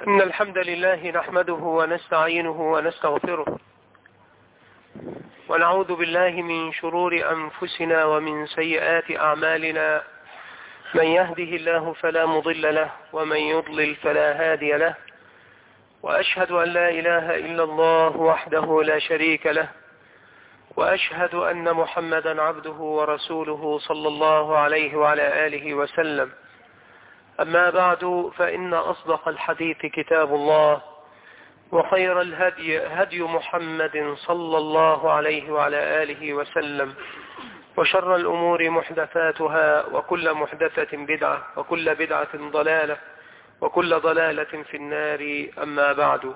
إن الحمد لله نحمده ونستعينه ونستغفره ونعوذ بالله من شرور أنفسنا ومن سيئات أعمالنا. من يهده الله فلا مضل له ومن يضلل فلا هادي له، وأشهد أن لا إله إلا الله وحده لا شريك له، وأشهد أن محمدا عبده ورسوله صلى الله عليه وعلى آله وسلم. أما بعد، فإن أصدق الحديث كتاب الله، وخير الهدي هدي محمد صلى الله عليه وعلى آله وسلم، وشر الأمور محدثاتها، وكل محدثة بدعة، وكل بدعة ضلالة، وكل ضلالة في النار. أما بعد،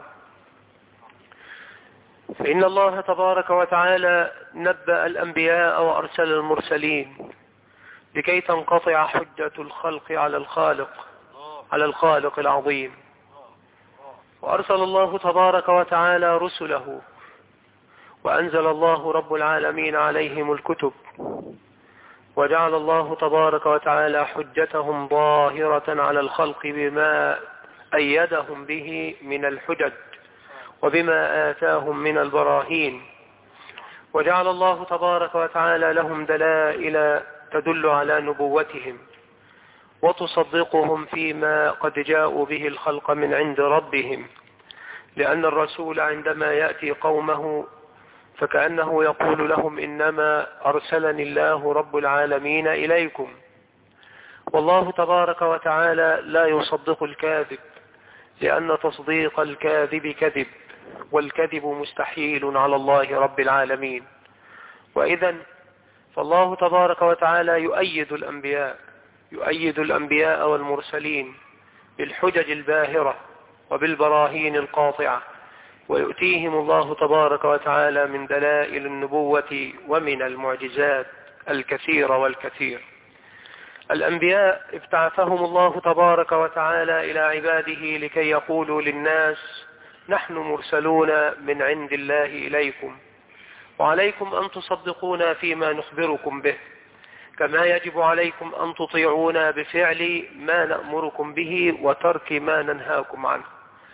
فإن الله تبارك وتعالى نبأ الأنبياء وأرسل المرسلين لكي تنقطع حجة الخلق على الخالق العظيم. وأرسل الله تبارك وتعالى رسله، وأنزل الله رب العالمين عليهم الكتب، وجعل الله تبارك وتعالى حجتهم ظاهرة على الخلق بما أيدهم به من الحجج وبما آتاهم من البراهين، وجعل الله تبارك وتعالى لهم دلائل تدل على نبوتهم وتصدقهم فيما قد جاءوا به الخلق من عند ربهم. لأن الرسول عندما يأتي قومه فكأنه يقول لهم: إنما أرسلني الله رب العالمين إليكم. والله تبارك وتعالى لا يصدق الكاذب، لأن تصديق الكاذب كذب، والكذب مستحيل على الله رب العالمين. وإذن فالله تبارك وتعالى يؤيد الأنبياء والمرسلين بالحجج الباهرة وبالبراهين القاطعة، ويؤتيهم الله تبارك وتعالى من دلائل النبوة ومن المعجزات الكثير والكثير. الأنبياء ابتعثهم الله تبارك وتعالى إلى عباده لكي يقولوا للناس: نحن مرسلون من عند الله إليكم، وعليكم أن تصدقونا فيما نخبركم به، كما يجب عليكم أن تطيعونا بفعل ما نأمركم به وترك ما ننهاكم عنه.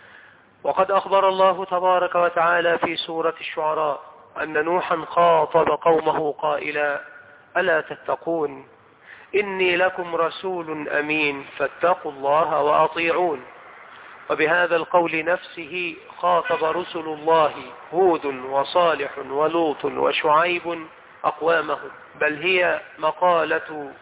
وقد أخبر الله تبارك وتعالى في سورة الشعراء أن نوحا خاطب قومه قائلا: ألا تتقون إني لكم رسول أمين فاتقوا الله وأطيعون. وبهذا القول نفسه خاطب رسل الله هود وصالح ولوط وشعيب أقوامهم، بل هي مقالة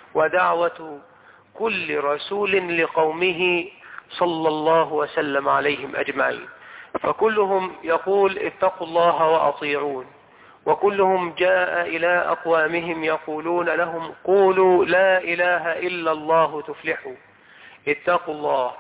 ودعوة كل رسول لقومه صلى الله وسلم عليهم أجمعين. فكلهم يقول: اتقوا الله وأطيعون، وكلهم جاء إلى أقوامهم يقولون لهم: قولوا لا إله إلا الله تفلحوا، اتقوا الله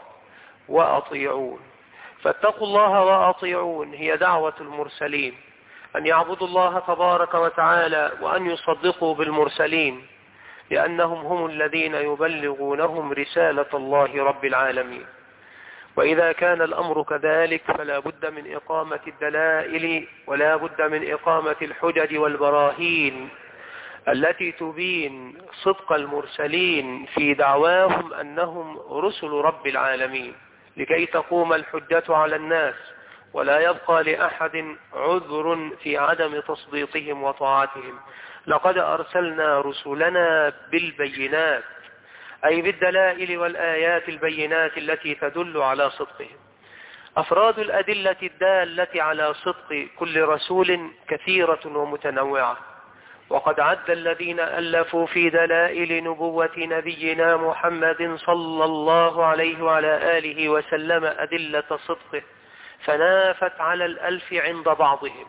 وأطيعون. فاتقوا الله وأطيعون هي دعوة المرسلين، أن يعبدوا الله تبارك وتعالى وأن يصدقوا بالمرسلين، لأنهم هم الذين يبلغونهم رسالة الله رب العالمين. وإذا كان الأمر كذلك فلا بد من إقامة الدلائل، ولا بد من إقامة الحجج والبراهين التي تبين صدق المرسلين في دعواهم أنهم رسل رب العالمين، لكي تقوم الحجة على الناس ولا يبقى لأحد عذر في عدم تصديقهم وطاعتهم. لقد أرسلنا رسلنا بالبينات، أي بالدلائل والآيات البينات التي تدل على صدقهم. أفراد الأدلة الدالة على صدق كل رسول كثيرة ومتنوعة، وقد عد الذين ألفوا في دلائل نبوة نبينا محمد صلى الله عليه وعلى آله وسلم أدلة صدقه فنافت على 1000 عند بعضهم،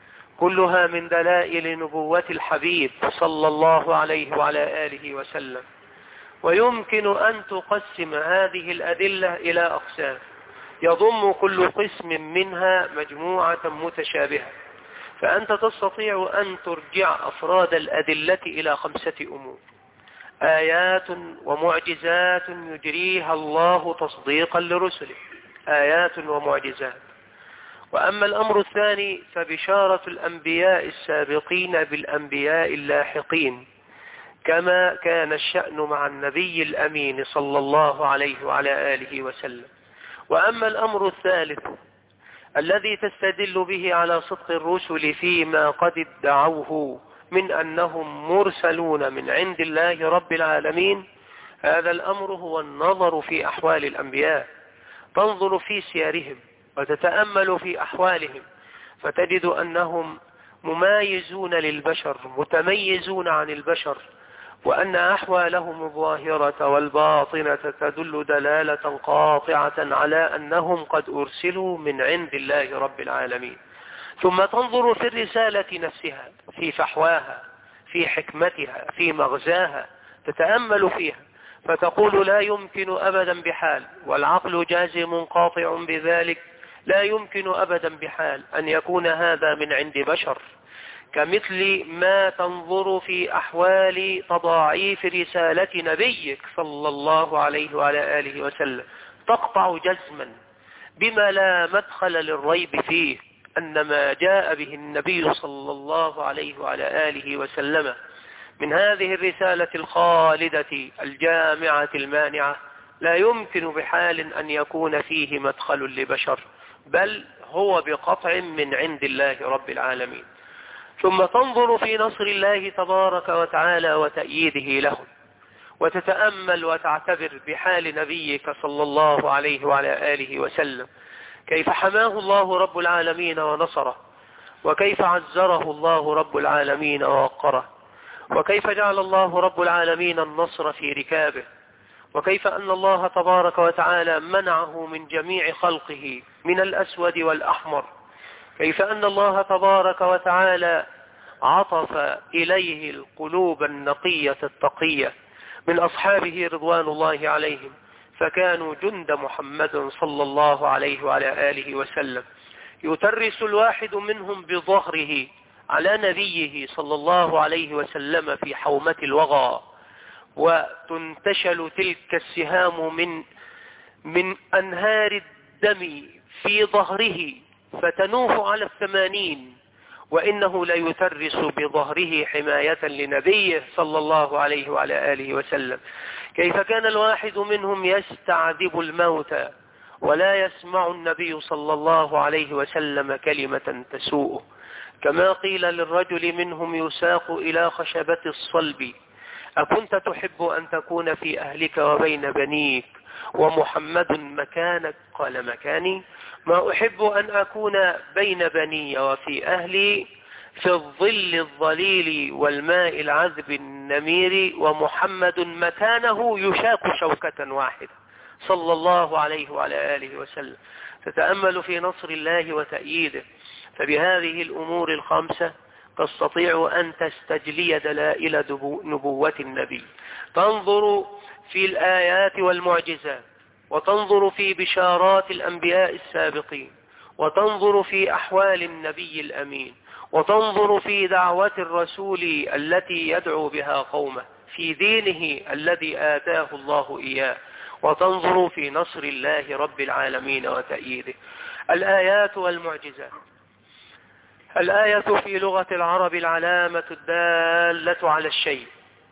كلها من دلائل نبوة الحبيب صلى الله عليه وعلى آله وسلم. ويمكن أن تقسم هذه الأدلة إلى أقسام، يضم كل قسم منها مجموعة متشابهة، فأنت تستطيع أن ترجع أفراد الأدلة إلى 5 أمور: آيات ومعجزات يجريها الله تصديقا لرسله، آيات ومعجزات. وأما الأمر الثاني فبشارة الأنبياء السابقين بالأنبياء اللاحقين، كما كان الشأن مع النبي الأمين صلى الله عليه وعلى آله وسلم. وأما الأمر الثالث الذي تستدل به على صدق الرسل فيما قد ادعوه من أنهم مرسلون من عند الله رب العالمين، هذا الأمر هو النظر في أحوال الأنبياء. تنظر في سيرهم وتتأمل في أحوالهم فتجد أنهم ممايزون للبشر، متميزون عن البشر، وأن أحوالهم الظاهرة والباطنة تدل دلالة قاطعة على أنهم قد أرسلوا من عند الله رب العالمين. ثم تنظر في الرسالة نفسها، في فحواها، في حكمتها، في مغزاها، تتأمل فيها فتقول لا يمكن أبدا بحال، والعقل جازم قاطع بذلك، لا يمكن أبدا بحال أن يكون هذا من عند بشر، كمثل ما تنظر في أحوال تضاعيف رسالة نبيك صلى الله عليه وعلى آله وسلم، تقطع جزما بما لا مدخل للريب فيه أن ما جاء به النبي صلى الله عليه وعلى آله وسلم من هذه الرسالة الخالدة الجامعة المانعة لا يمكن بحال أن يكون فيه مدخل لبشر، بل هو بقطع من عند الله رب العالمين. ثم تنظر في نصر الله تبارك وتعالى وتأييده له، وتتأمل وتعتبر بحال نبيك صلى الله عليه وعلى آله وسلم، كيف حماه الله رب العالمين ونصره، وكيف عزره الله رب العالمين ووقره، وكيف جعل الله رب العالمين النصر في ركابه، وكيف أن الله تبارك وتعالى منعه من جميع خلقه من الأسود والأحمر، كيف أن الله تبارك وتعالى عطف إليه القلوب النقية التقية من أصحابه رضوان الله عليهم، فكانوا جند محمد صلى الله عليه وعلى آله وسلم، يترس الواحد منهم بظهره على نبيه صلى الله عليه وسلم في حومة الوغى، وتنتشل تلك السهام من أنهار الدم في ظهره فتنوح على 80، وإنه لا يترس بظهره حماية لنبيه صلى الله عليه وعلى آله وسلم. كيف كان الواحد منهم يستعذب الموت ولا يسمع النبي صلى الله عليه وسلم كلمة تسوءه، كما قيل للرجل منهم يساق إلى خشبة الصلب: أكنت تحب أن تكون في أهلك وبين بنيك ومحمد مكانك؟ قال: مكاني؟ ما أحب أن أكون بين بني وفي أهلي في الظل الظليل والماء العذب النمير، ومحمد مكانه يشاك شوكة واحدة صلى الله عليه وعلى آله وسلم. تتأمل في نصر الله وتأييده، فبهذه الأمور الخمسة تستطيع أن تستجلي دلائل نبوة النبي. تنظر في الآيات والمعجزات، وتنظر في بشارات الأنبياء السابقين، وتنظر في أحوال النبي الأمين، وتنظر في دعوة الرسول التي يدعو بها قومه في دينه الذي آتاه الله إياه، وتنظر في نصر الله رب العالمين وتأييده. الآيات والمعجزات. الآية في لغة العرب العلامة الدالة على الشيء،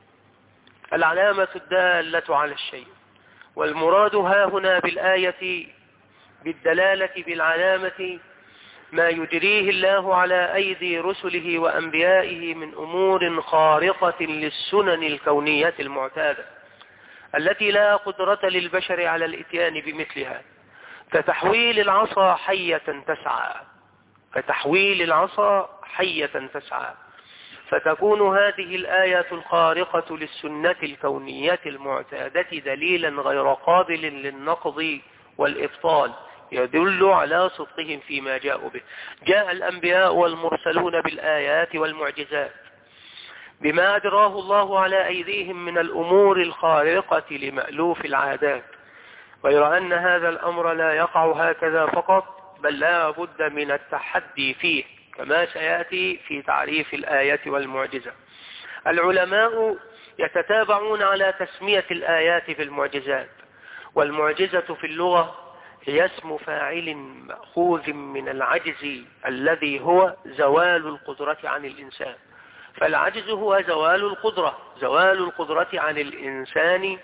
العلامة الدالة على الشيء، والمراد ها هنا بالآية بالدلالة بالعلامة ما يجريه الله على أيدي رسله وأنبيائه من أمور خارقة للسنن الكونية المعتادة التي لا قدرة للبشر على الإتيان بمثلها، كتحويل العصا حية تسعى، كتحويل العصا حية تسعى. فتكون هذه الآية الخارقة للسنة الكونية المعتادة دليلا غير قابل للنقض والإبطال، يدل على صدقهم فيما جاءوا به. جاء الأنبياء والمرسلون بالآيات والمعجزات بما أجراه الله على أيديهم من الأمور الخارقة لمألوف العادات، غير أن هذا الأمر لا يقع هكذا فقط، بل لا بد من التحدي فيه، كما سيأتي في تعريف الآية والمعجزة. العلماء يتتابعون على تسمية الآيات بالمعجزات، والمعجزة في اللغة هي اسم فاعل مأخوذ من العجز الذي هو زوال القدرة عن الإنسان. فالعجز هو زوال القدرة عن الإنسان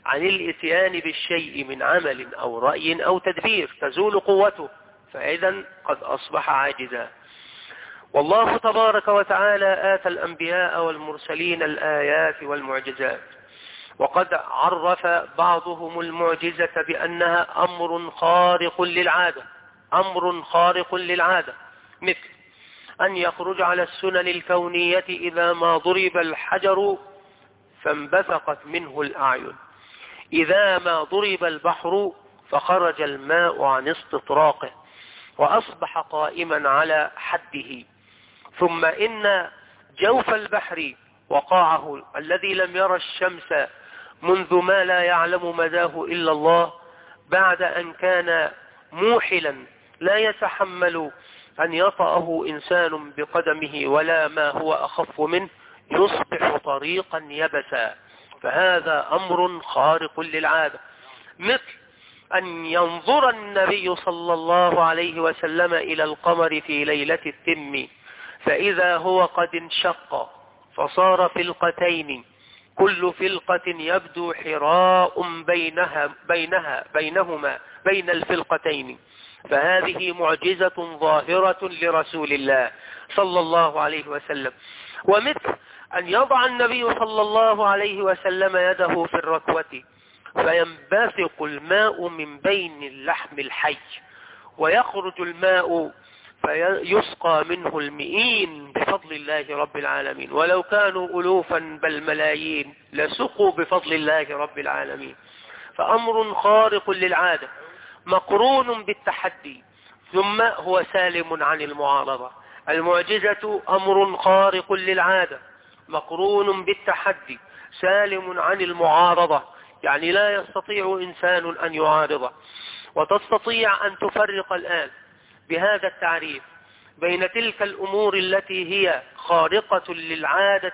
عن الاتيان بالشيء من عمل أو رأي أو تدبير تزول قوته، فإذا قد أصبح عاجزا. والله تبارك وتعالى آتى الأنبياء والمرسلين الآيات والمعجزات، وقد عرف بعضهم المعجزة بأنها أمر خارق للعادة، أمر خارق للعادة، مثل أن يخرج على السنن الكونية إذا ما ضرب الحجر فانبثقت منه الأعين، إذا ما ضرب البحر فخرج الماء عن استطراقه وأصبح قائما على حده، ثم إن جوف البحر وقاعه الذي لم يرى الشمس منذ ما لا يعلم مداه إلا الله، بعد أن كان موحلا لا يتحمل أن يطأه إنسان بقدمه ولا ما هو أخف منه، يصبح طريقا يبسا، فهذا أمر خارق للعادة. مثل أن ينظر النبي صلى الله عليه وسلم إلى القمر في ليلة التم فإذا هو قد انشق فصار فلقتين، كل فلقة يبدو حراء بينهما بين الفلقتين، فهذه معجزة ظاهرة لرسول الله صلى الله عليه وسلم. ومثل أن يضع النبي صلى الله عليه وسلم يده في الركوة فينبثق الماء من بين اللحم الحي ويخرج الماء فيسقى منه المئين بفضل الله رب العالمين، ولو كانوا ألوفا بل ملايين لسقوا بفضل الله رب العالمين. فأمر خارق للعادة مقرون بالتحدي، ثم هو سالم عن المعارضة. المعجزة أمر خارق للعادة مقرون بالتحدي سالم عن المعارضة، يعني لا يستطيع إنسان أن يعارضه. وتستطيع أن تفرق الآن بهذا التعريف بين تلك الأمور التي هي خارقة للعادة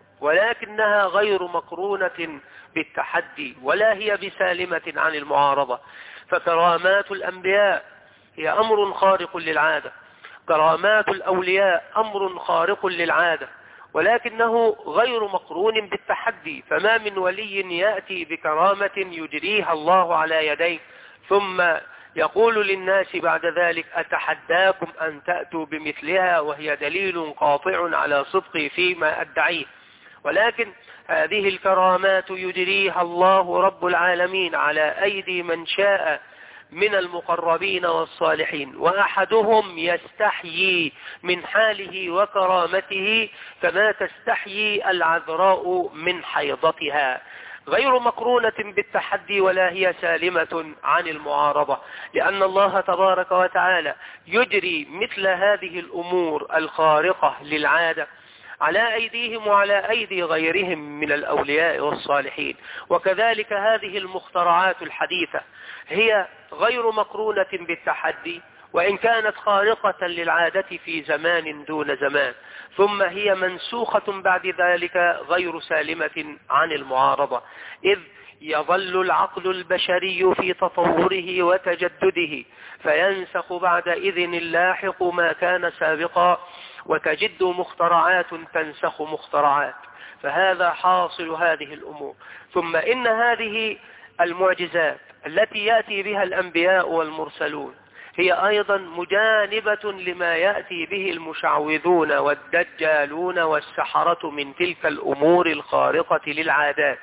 ولكنها غير مقرونة بالتحدي ولا هي بسالمة عن المعارضة. فكرامات الأنبياء هي أمر خارق للعادة، كرامات الأولياء أمر خارق للعادة ولكنه غير مقرون بالتحدي، فما من ولي يأتي بكرامة يجريها الله على يديه ثم يقول للناس بعد ذلك أتحداكم أن تأتوا بمثلها، وهي دليل قاطع على صدقي فيما أدعيه. ولكن هذه الكرامات يجريها الله رب العالمين على أيدي من شاء من المقربين والصالحين، وأحدهم يستحيي من حاله وكرامته كما تستحيي العذراء من حيضتها، غير مقرونة بالتحدي ولا هي سالمة عن المعارضة، لأن الله تبارك وتعالى يجري مثل هذه الأمور الخارقة للعادة على أيديهم وعلى أيدي غيرهم من الأولياء والصالحين. وكذلك هذه المخترعات الحديثة هي غير مقرونة بالتحدي وإن كانت خارقة للعادة في زمان دون زمان، ثم هي منسوخة بعد ذلك غير سالمة عن المعارضة، إذ يظل العقل البشري في تطوره وتجدده فينسخ بعد إذن اللاحق ما كان سابقا، وتجد مخترعات تنسخ مخترعات، فهذا حاصل هذه الأمور. ثم إن هذه المعجزات التي يأتي بها الأنبياء والمرسلون هي أيضا مجانبة لما يأتي به المشعوذون والدجالون والسحرة من تلك الأمور الخارقة للعادات،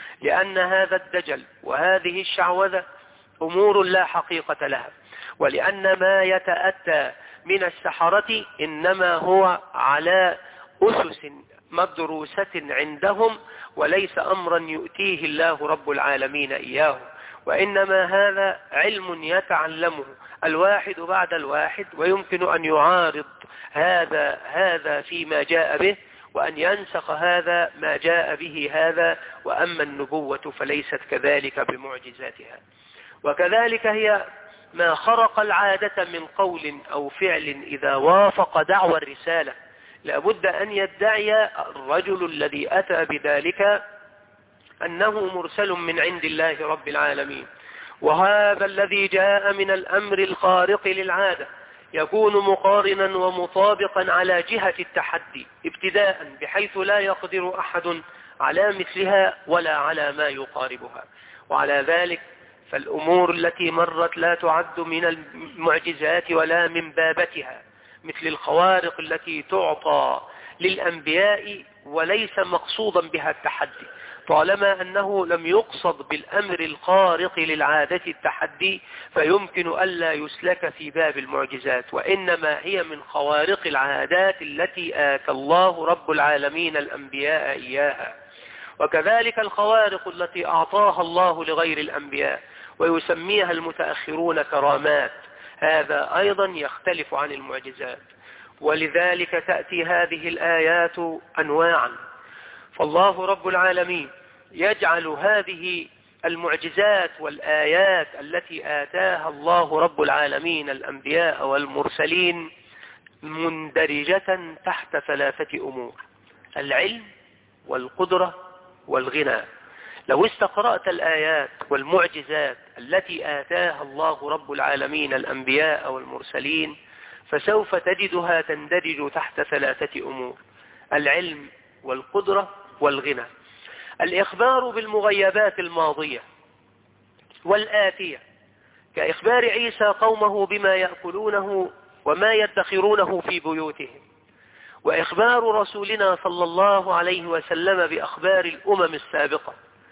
لأن هذا الدجل وهذه الشعوذة أمور لا حقيقة لها، ولأن ما يتأتى من السحرة إنما هو على أسس مدروسة عندهم وليس أمرا يؤتيه الله رب العالمين إياه، وإنما هذا علم يتعلمه الواحد بعد الواحد، ويمكن أن يعارض هذا فيما جاء به وأن ينسخ هذا ما جاء به هذا. وأما النبوة فليست كذلك بمعجزاتها. وكذلك هي ما خرق العادة من قول أو فعل إذا وافق دعوى الرسالة، لابد أن يدعي الرجل الذي أتى بذلك أنه مرسل من عند الله رب العالمين. وهذا الذي جاء من الأمر الخارق للعادة يكون مقارنا ومطابقا على جهة التحدي ابتداء، بحيث لا يقدر أحد على مثلها ولا على ما يقاربها. وعلى ذلك فالأمور التي مرت لا تعد من المعجزات ولا من بابتها، مثل الخوارق التي تعطى للأنبياء وليس مقصودا بها التحدي، طالما أنه لم يقصد بالأمر الخارق للعادة التحدي فيمكن ألا يسلك في باب المعجزات، وإنما هي من خوارق العادات التي آتى الله رب العالمين الأنبياء إياها. وكذلك الخوارق التي أعطاها الله لغير الأنبياء ويسميها المتأخرون كرامات، هذا أيضا يختلف عن المعجزات. ولذلك تأتي هذه الآيات أنواعا، فالله رب العالمين يجعل هذه المعجزات والآيات التي آتاها الله رب العالمين الأنبياء والمرسلين مندرجة تحت ثلاثة أمور: العلم والقدرة والغنى. لو استقرأت الآيات والمعجزات التي آتاها الله رب العالمين الأنبياء والمرسلين فسوف تجدها تندرج تحت ثلاثة أمور: العلم والقدرة والغنى. الإخبار بالمغيبات الماضية والآتية كإخبار عيسى قومه بما يأكلونه وما يدخرونه في بيوتهم، وإخبار رسولنا صلى الله عليه وسلم بأخبار الأمم السابقة،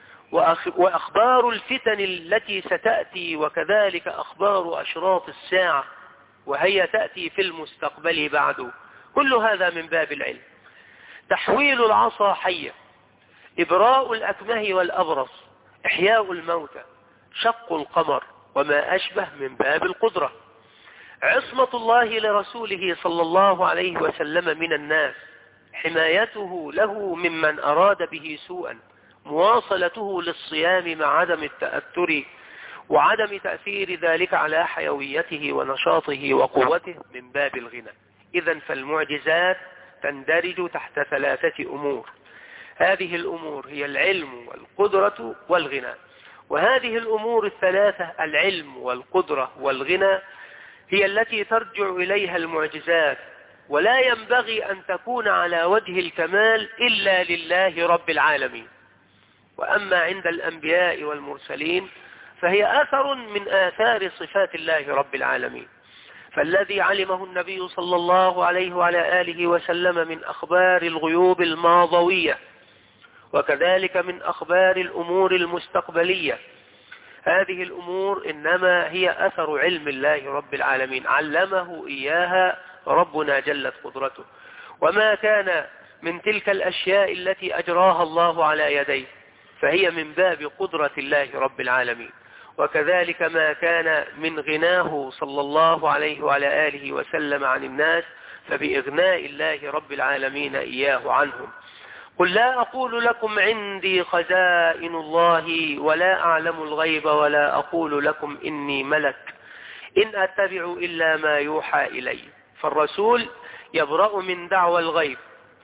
وأخبار الفتن التي ستأتي، وكذلك أخبار أشراط الساعة وهي تأتي في المستقبل بعد. كل هذا من باب العلم. تحويل العصا حية، إبراء الأكمه والأبرص، إحياء الموتى، شق القمر وما أشبه من باب القدرة. عصمة الله لرسوله صلى الله عليه وسلم من الناس، حمايته له ممن أراد به سوءا، مواصلته للصيام مع عدم التأثر وعدم تأثير ذلك على حيويته ونشاطه وقوته من باب الغنى. إذن فالمعجزات تندرج تحت ثلاثة أمور، هذه الأمور هي العلم والقدرة والغنى. وهذه الأمور الثلاثة العلم والقدرة والغنى هي التي ترجع إليها المعجزات، ولا ينبغي أن تكون على وجه الكمال إلا لله رب العالمين. وأما عند الأنبياء والمرسلين فهي أثر من آثار صفات الله رب العالمين، فالذي علمه النبي صلى الله عليه وعلى آله وسلم من أخبار الغيوب الماضوية، وكذلك من أخبار الأمور المستقبلية، هذه الأمور إنما هي أثر علم الله رب العالمين، علمه إياها ربنا جلت قدرته. وما كان من تلك الأشياء التي أجراها الله على يديه فهي من باب قدرة الله رب العالمين. وكذلك ما كان من غناه صلى الله عليه وعلى آله وسلم عن الناس فبإغناء الله رب العالمين إياه عنهم. قل لا أقول لكم عندي خزائن الله ولا أعلم الغيب ولا أقول لكم إني ملك إن أتبع إلا ما يوحى إلي. فالرسول يبرأ من دعوى الغيب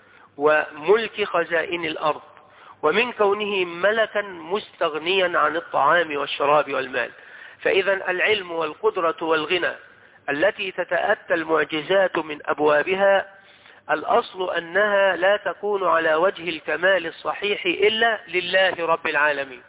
وملك خزائن الأرض ومن كونه ملكا مستغنيا عن الطعام والشراب والمال. فإذا العلم والقدرة والغنى التي تتأتى المعجزات من أبوابها الأصل أنها لا تكون على وجه الكمال الصحيح إلا لله رب العالمين.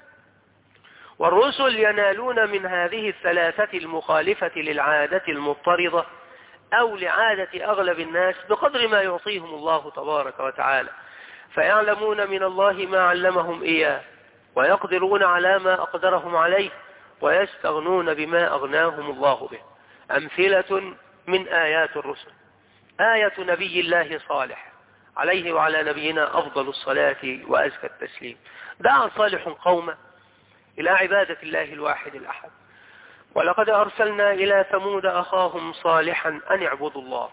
والرسل ينالون من هذه الثلاثة المخالفة للعادة المضطردة أو لعادة أغلب الناس بقدر ما يعطيهم الله تبارك وتعالى، فيعلمون من الله ما علمهم إياه ويقدرون على ما أقدرهم عليه ويستغنون بما أغناهم الله به. أمثلة من آيات الرسل: آية نبي الله صالح عليه وعلى نبينا أفضل الصلاة وأزكى التسليم. دعا صالح قومه إلى عبادة الله الواحد الأحد: ولقد أرسلنا إلى ثمود أخاهم صالحا أن اعبدوا الله،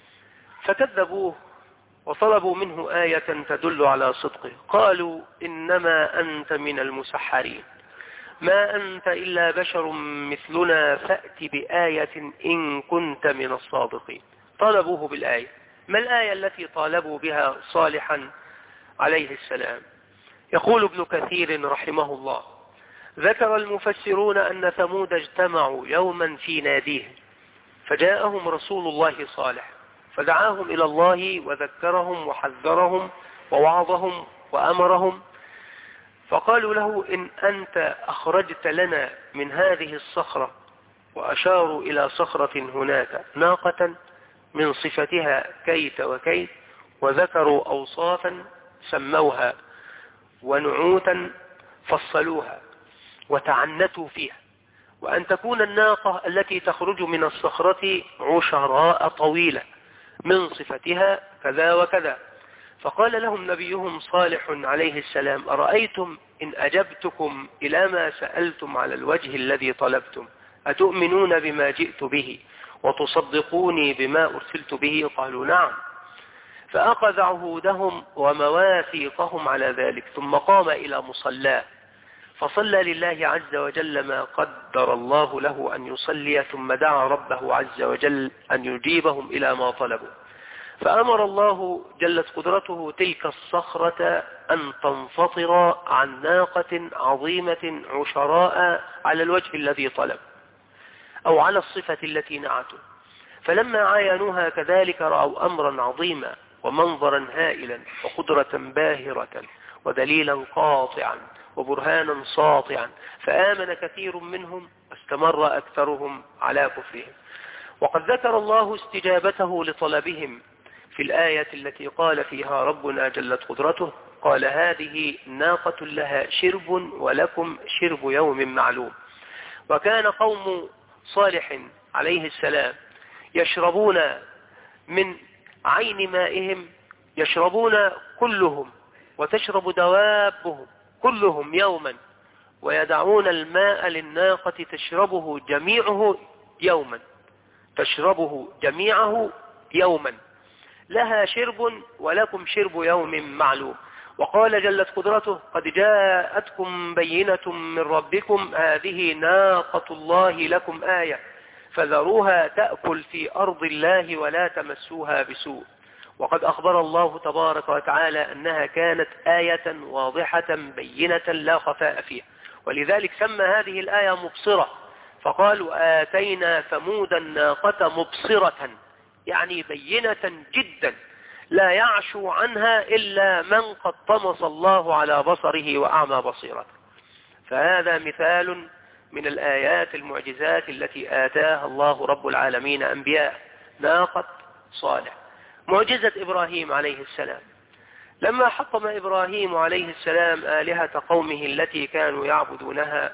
فكذبوه وطلبوا منه آية تدل على صدقه، قالوا إنما أنت من المسحرين، ما أنت إلا بشر مثلنا فأت بآية إن كنت من الصادقين. طالبوه بالآية. ما الآية التي طالبوا بها صالحا عليه السلام؟ يقول ابن كثير رحمه الله: ذكر المفسرون أن ثمود اجتمعوا يوما في ناديه فجاءهم رسول الله صالح فدعاهم إلى الله وذكرهم وحذرهم ووعظهم وأمرهم، فقالوا له إن أنت أخرجت لنا من هذه الصخرة، وأشاروا إلى صخرة هناك، ناقة من صفتها كيت وكيت، وذكروا أوصافا سموها ونعوتا فصلوها وتعنتوا فيها، وأن تكون الناقة التي تخرج من الصخرة عشراء طويلة من صفتها كذا وكذا. فقال لهم نبيهم صالح عليه السلام: أرأيتم إن أجبتكم إلى ما سألتم على الوجه الذي طلبتم، أتؤمنون بما جئت به وتصدقوني بما أرسلت به؟ قالوا نعم. فأخذ عهودهم ومواثيقهم على ذلك، ثم قام إلى مصلاه فصلى لله عز وجل ما قدر الله له أن يصلي، ثم دعا ربه عز وجل أن يجيبهم إلى ما طلبوا. فأمر الله جلت قدرته تلك الصخرة أن تنفطر عن ناقة عظيمة عشراء على الوجه الذي طلب أو على الصفة التي نعته. فلما عاينوها كذلك رأوا أمرا عظيما ومنظرا هائلا وقدرة باهرة ودليلا قاطعا وبرهانا ساطعا، فآمن كثير منهم واستمر أكثرهم على كفرهم. وقد ذكر الله استجابته لطلبهم في الآية التي قال فيها ربنا جلت قدرته: قال هذه ناقة لها شرب ولكم شرب يوم معلوم. وكان قوم صالح عليه السلام يشربون من عين مائهم، يشربون كلهم وتشرب دوابهم كلهم يوما، ويدعون الماء للناقة تشربه جميعه يوما، تشربه جميعه يوما، لها شرب ولكم شرب يوم معلوم. وقال جلت قدرته: قد جاءتكم بينة من ربكم، هذه ناقة الله لكم آية، فذروها تأكل في أرض الله ولا تمسوها بسوء. وقد أخبر الله تبارك وتعالى أنها كانت آية واضحة بينة لا خفاء فيها، ولذلك سمى هذه الآية مبصرة، فقالوا آتينا ثمود الناقة مبصرة، يعني بينة جدا لا يعشو عنها إلا من قد طمس الله على بصره وأعمى بصيرته. فهذا مثال من الآيات المعجزات التي آتاها الله رب العالمين أنبياء، ناقة صالح. معجزة إبراهيم عليه السلام: لما حطم إبراهيم عليه السلام آلهة قومه التي كانوا يعبدونها،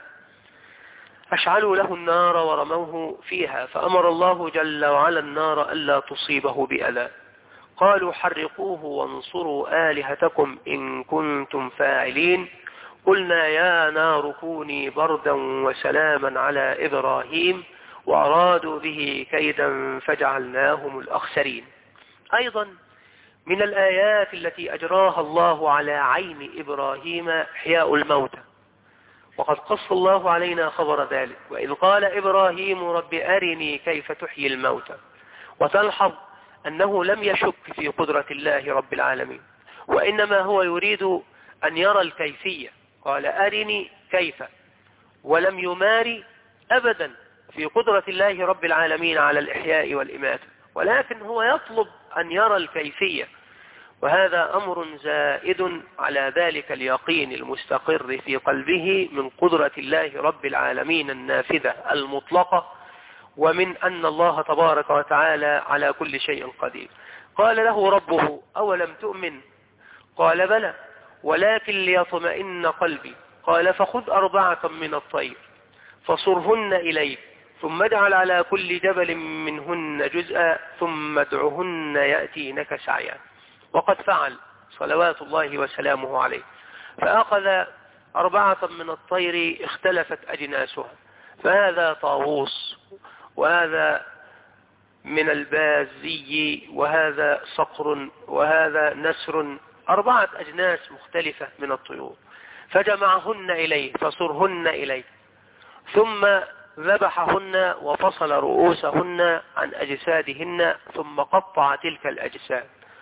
أشعلوا له النار ورموه فيها، فأمر الله جل وعلا النار ألا تصيبه بأذى. قالوا حرقوه وانصروا آلهتكم إن كنتم فاعلين. قلنا يا نار كوني بردا وسلاما على إبراهيم وأرادوا به كيدا فجعلناهم الأخسرين. أيضا من الآيات التي أجراها الله على عين إبراهيم إحياء الموتى، وقد قص الله علينا خبر ذلك: وإذ قال إبراهيم رب أرني كيف تحيي الموتى. وتلحظ أنه لم يشك في قدرة الله رب العالمين، وإنما هو يريد أن يرى الكيفية، قال أرني كيف، ولم يماري أبدا في قدرة الله رب العالمين على الإحياء والإماتة، ولكن هو يطلب أن يرى الكيفية. وهذا أمر زائد على ذلك اليقين المستقر في قلبه من قدرة الله رب العالمين النافذة المطلقة، ومن أن الله تبارك وتعالى على كل شيء قدير. قال له ربه: أولم تؤمن؟ قال بلى ولكن ليطمئن قلبي. قال فخذ 4 من الطير فصرهن إليك، ثم اجعل على كل جبل منهن جزءا، ثم ادعهن يأتينك سعيا. وقد فعل صلوات الله وسلامه عليه، فأخذ 4 من الطير اختلفت أجناسها، فهذا طاووس، وهذا من البازي، وهذا صقر، وهذا نسر، 4 أجناس مختلفة من الطيور، فجمعهن إليه فصرهن إليه، ثم ذبحهن وفصل رؤوسهن عن أجسادهن، ثم قطع تلك الأجساد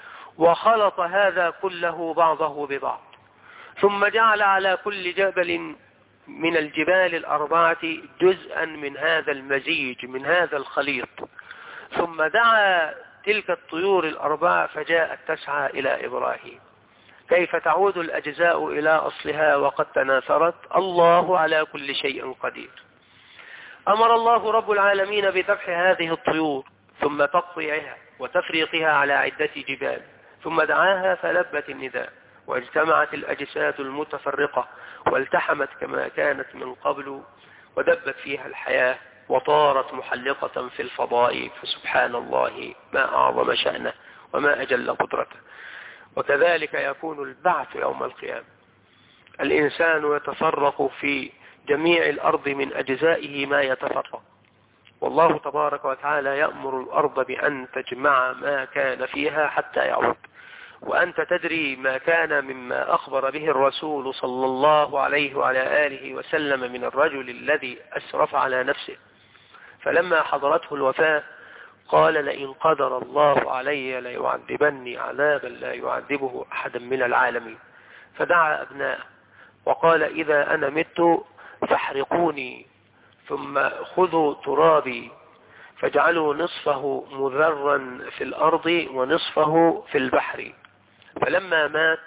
وخلط هذا كله بعضه ببعض، ثم جعل على كل جبل من الجبال 4 جزءا من هذا المزيج، من هذا الخليط، ثم دعا تلك الطيور 4 فجاءت تسعى إلى إبراهيم. كيف تعود الأجزاء إلى أصلها وقد تناثرت؟ الله على كل شيء قدير. أمر الله رب العالمين بذبح هذه الطيور ثم تقطيعها وتفريقها على عدة جبال، ثم دعاها فلبت النداء، واجتمعت الأجساد المتفرقة والتحمت كما كانت من قبل، ودبت فيها الحياة وطارت محلقة في الفضاء. فسبحان الله ما أعظم شأنه وما أجل قدرته. وكذلك يكون البعث يوم القيامة. الإنسان يتفرق في جميع الأرض من أجزائه ما يتفرق، والله تبارك وتعالى يأمر الأرض بأن تجمع ما كان فيها حتى يعود. وأنت تدري ما كان مما أخبر به الرسول صلى الله عليه وعلى آله وسلم من الرجل الذي أسرف على نفسه، فلما حضرته الوفاة قال: لئن قدر الله علي ليعذبني عذابا لا يعذبه أحدا من العالمين. فدعا أبناءه وقال: إذا أنا مت فاحرقوني، ثم خذوا ترابي فاجعلوا نصفه مذرا في الأرض ونصفه في البحر. فلما مات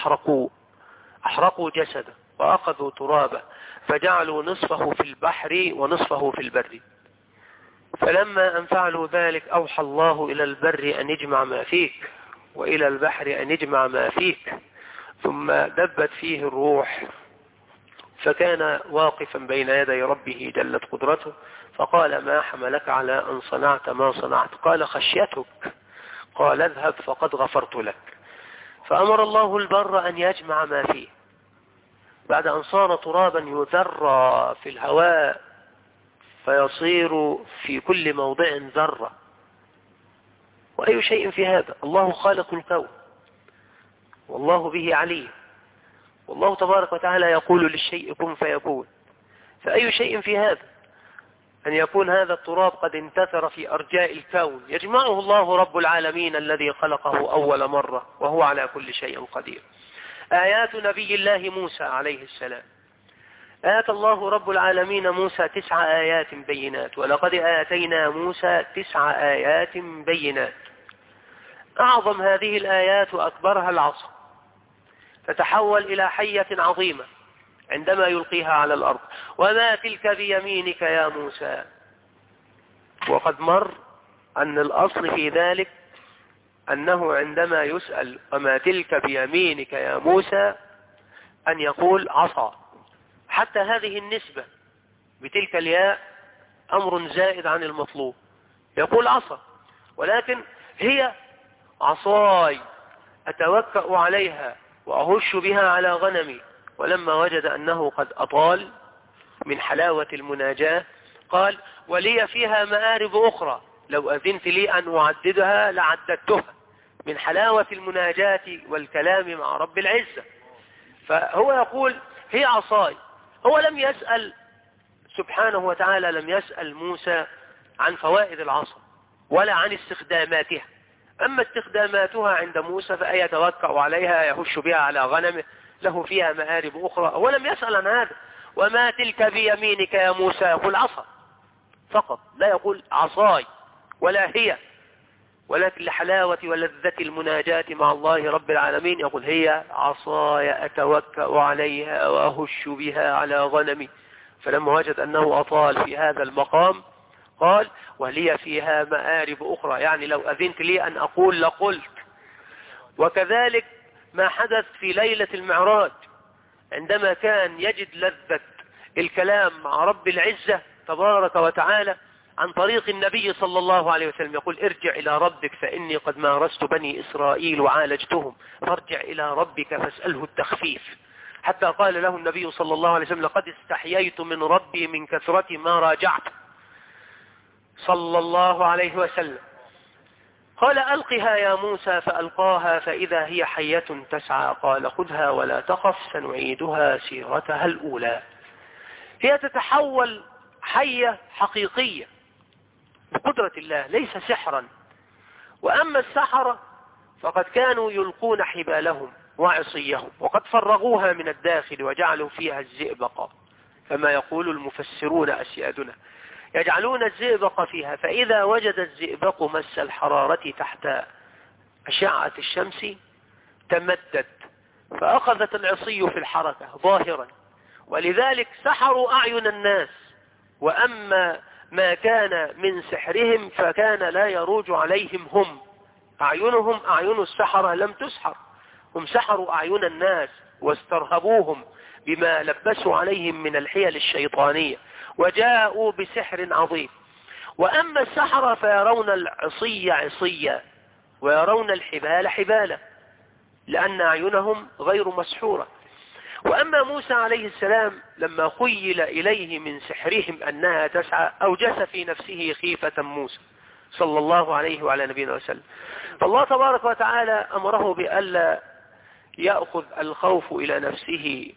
أحرقوا جسده وأخذوا ترابه فجعلوا نصفه في البحر ونصفه في البر. فلما أن فعلوا ذلك أوحى الله إلى البر أن يجمع ما فيك، وإلى البحر أن يجمع ما فيك، ثم دبت فيه الروح، فكان واقفا بين يدي ربه جلت قدرته، فقال: ما حملك على أن صنعت ما صنعت؟ قال: خشيتك. قال: اذهب فقد غفرت لك. فأمر الله البر أن يجمع ما فيه بعد أن صار ترابا يذرى في الهواء فيصير في كل موضع ذرة. وأي شيء في هذا؟ الله خالق الكون والله به عليم، والله تبارك وتعالى يقول للشيء كن فيكون. فأي شيء في هذا أن يكون هذا التراب قد انتثر في أرجاء الكون يجمعه الله رب العالمين الذي خلقه أول مرة وهو على كل شيء قدير. آيات نبي الله موسى عليه السلام: آتى الله رب العالمين موسى 9 آيات بينات، ولقد آتينا موسى 9 آيات بينات. أعظم هذه الآيات وأكبرها العصا، تتحول إلى حية عظيمة عندما يلقيها على الأرض. وما تلك بيمينك يا موسى. وقد مر أن الأصل في ذلك أنه عندما يسأل وما تلك بيمينك يا موسى أن يقول عصا. حتى هذه النسبة بتلك الياء أمر زائد عن المطلوب، يقول عصا، ولكن هي عصاي أتوكأ عليها وأهش بها على غنمي. ولما وجد أنه قد أطال من حلاوة المناجاة قال: ولي فيها مآرب أخرى لو أذنت لي أن أعددها لعددتها، من حلاوة المناجاة والكلام مع رب العزة. فهو يقول هي عصاي. هو لم يسأل سبحانه وتعالى، لم يسأل موسى عن فوائد العصا ولا عن استخداماتها. أما استخداماتها عند موسى فأيتوكأ عليها يهش بها على غنمه له فيها مآرب أخرى، هو لم يسأل عن هذا. وما تلك بيمينك يا موسى يقول عصا فقط، لا يقول عصاي ولا هي، ولكن لحلاوة ولذة المناجاة مع الله رب العالمين يقول هي عصاي أتوكأ عليها وأهش بها على غنمي. فلما وجد أنه أطال في هذا المقام قال: ولي فيها مآرب أخرى، يعني لو أذنت لي أن أقول لقلت. وكذلك ما حدث في ليلة المعراج عندما كان يجد لذة الكلام مع رب العزة تبارك وتعالى عن طريق النبي صلى الله عليه وسلم، يقول: ارجع إلى ربك فإني قد مارست بني إسرائيل وعالجتهم، فارجع إلى ربك فاسأله التخفيف. حتى قال له النبي صلى الله عليه وسلم: لقد استحييت من ربي من كثرة ما راجعت صلى الله عليه وسلم. قال: ألقها يا موسى، فألقاها فإذا هي حية تسعى. قال: خذها ولا تخف سنعيدها سيرتها الأولى. هي تتحول حية حقيقية بقدرة الله، ليس سحرا. وأما السحرة فقد كانوا يلقون حبالهم وعصيهم وقد فرغوها من الداخل وجعلوا فيها الزئبق، كما يقول المفسرون أسيادنا، يجعلون الزئبق فيها، فإذا وجد الزئبق مس الحرارة تحت أشعة الشمس تمدد فأخذت العصي في الحركة ظاهرا، ولذلك سحروا أعين الناس. وأما ما كان من سحرهم فكان لا يروج عليهم هم، أعينهم أعين السحرة لم تسحر، هم سحروا أعين الناس واسترهبوهم بما لبسوا عليهم من الحيل الشيطانية، وجاءوا بسحر عظيم. وأما السحرة فيرون العصي عصيا ويرون الحبال حبالا، لأن أعينهم غير مسحورة. وأما موسى عليه السلام لما خيل إليه من سحرهم أنها تسعى أوجس في نفسه خيفة موسى صلى الله عليه وعلى نبينا وسلم. فالله تبارك وتعالى أمره بألا يأخذ الخوف إلى نفسه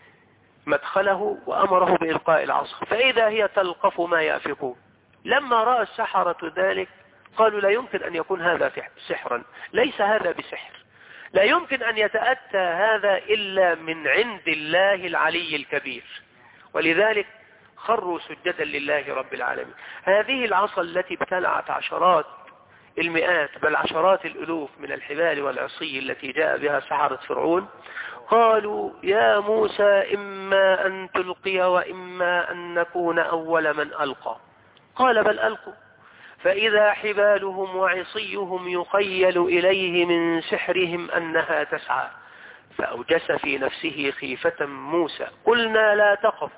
مدخله، وأمره بإلقاء العصا فإذا هي تلقف ما يأفكون. لما رأى السحرة ذلك قالوا لا يمكن أن يكون هذا سحرا، ليس هذا بسحر، لا يمكن أن يتأتى هذا إلا من عند الله العلي الكبير. ولذلك خروا سجدا لله رب العالمين. هذه العصا التي ابتلعت عشرات المئات بل عشرات الألوف من الحبال والعصي التي جاء بها سحرة فرعون، قالوا يا موسى إما أن تلقي وإما أن نكون أول من ألقى. قال بل ألقوا، فإذا حبالهم وعصيهم يخيل إليه من سحرهم أنها تسعى، فأوجس في نفسه خيفة موسى. قلنا لا تخف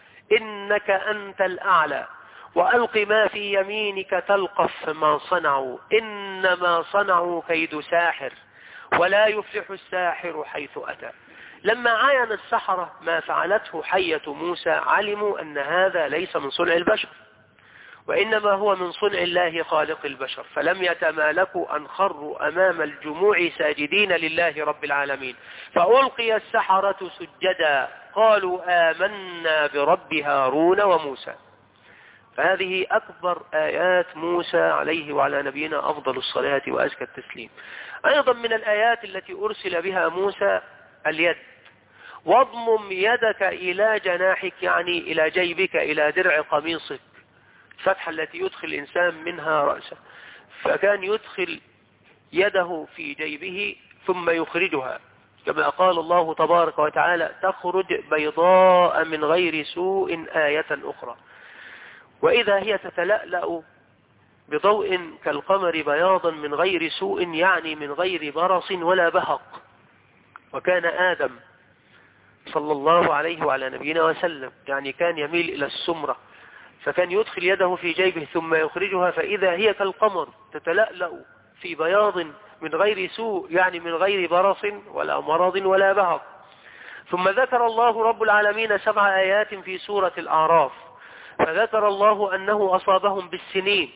إنك أنت الأعلى وألق ما في يمينك تلقف ما صنعوا إنما صنعوا كيد ساحر ولا يفلح الساحر حيث أتى. لما عاين السحرة ما فعلته حية موسى علموا أن هذا ليس من صنع البشر، وإنما هو من صنع الله خالق البشر، فلم يتمالكوا أن خروا أمام الجموع ساجدين لله رب العالمين. فألقي السحرة سجدا قالوا آمنا برب هارون وموسى. فهذه أكبر آيات موسى عليه وعلى نبينا أفضل الصلاة وأزكى التسليم. أيضا من الآيات التي أرسل بها موسى اليد، واضمم يدك إلى جناحك، يعني إلى جيبك إلى درع قميصك، الفتحة التي يدخل الإنسان منها رأسه، فكان يدخل يده في جيبه ثم يخرجها كما قال الله تبارك وتعالى تخرج بيضاء من غير سوء آية أخرى. وإذا هي تتلألأ بضوء كالقمر بياضا من غير سوء، يعني من غير برص ولا بهق. وكان آدم صلى الله عليه وعلى نبينا وسلم يعني كان يميل إلى السمرة، فكان يدخل يده في جيبه ثم يخرجها فإذا هي كالقمر تتلألأ في بياض من غير سوء، يعني من غير برص ولا مرض ولا بهق. ثم ذكر الله رب العالمين 7 آيات في سورة الأعراف، فذكر الله أنه أصابهم بالسنين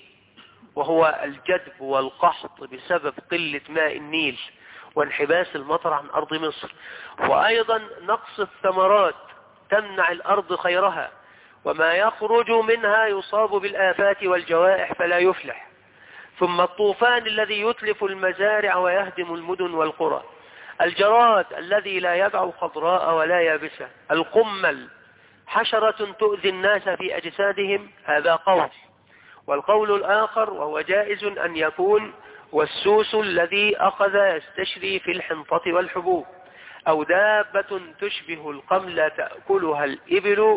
وهو الجدب والقحط بسبب قلة ماء النيل وانحباس المطر عن أرض مصر، وأيضا نقص الثمرات تمنع الأرض خيرها، وما يخرج منها يصاب بالآفات والجوائح فلا يفلح. ثم الطوفان الذي يتلف المزارع ويهدم المدن والقرى، الجراد الذي لا يدع خضراء ولا يابسة، القمل حشرة تؤذي الناس في أجسادهم، هذا قول. والقول الآخر وهو جائز أن يكون والسوس الذي أخذ يستشري في الحنطة والحبوب، أو دابة تشبه القمل تأكلها الإبل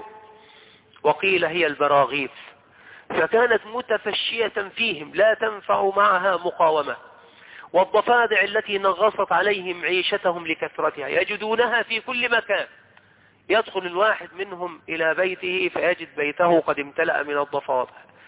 وقيل هي البراغيث، فكانت متفشية فيهم لا تنفع معها مقاومة. والضفادع التي نغصت عليهم عيشتهم لكثرتها يجدونها في كل مكان، يدخل الواحد منهم إلى بيته فيجد بيته قد امتلأ من الضفادع،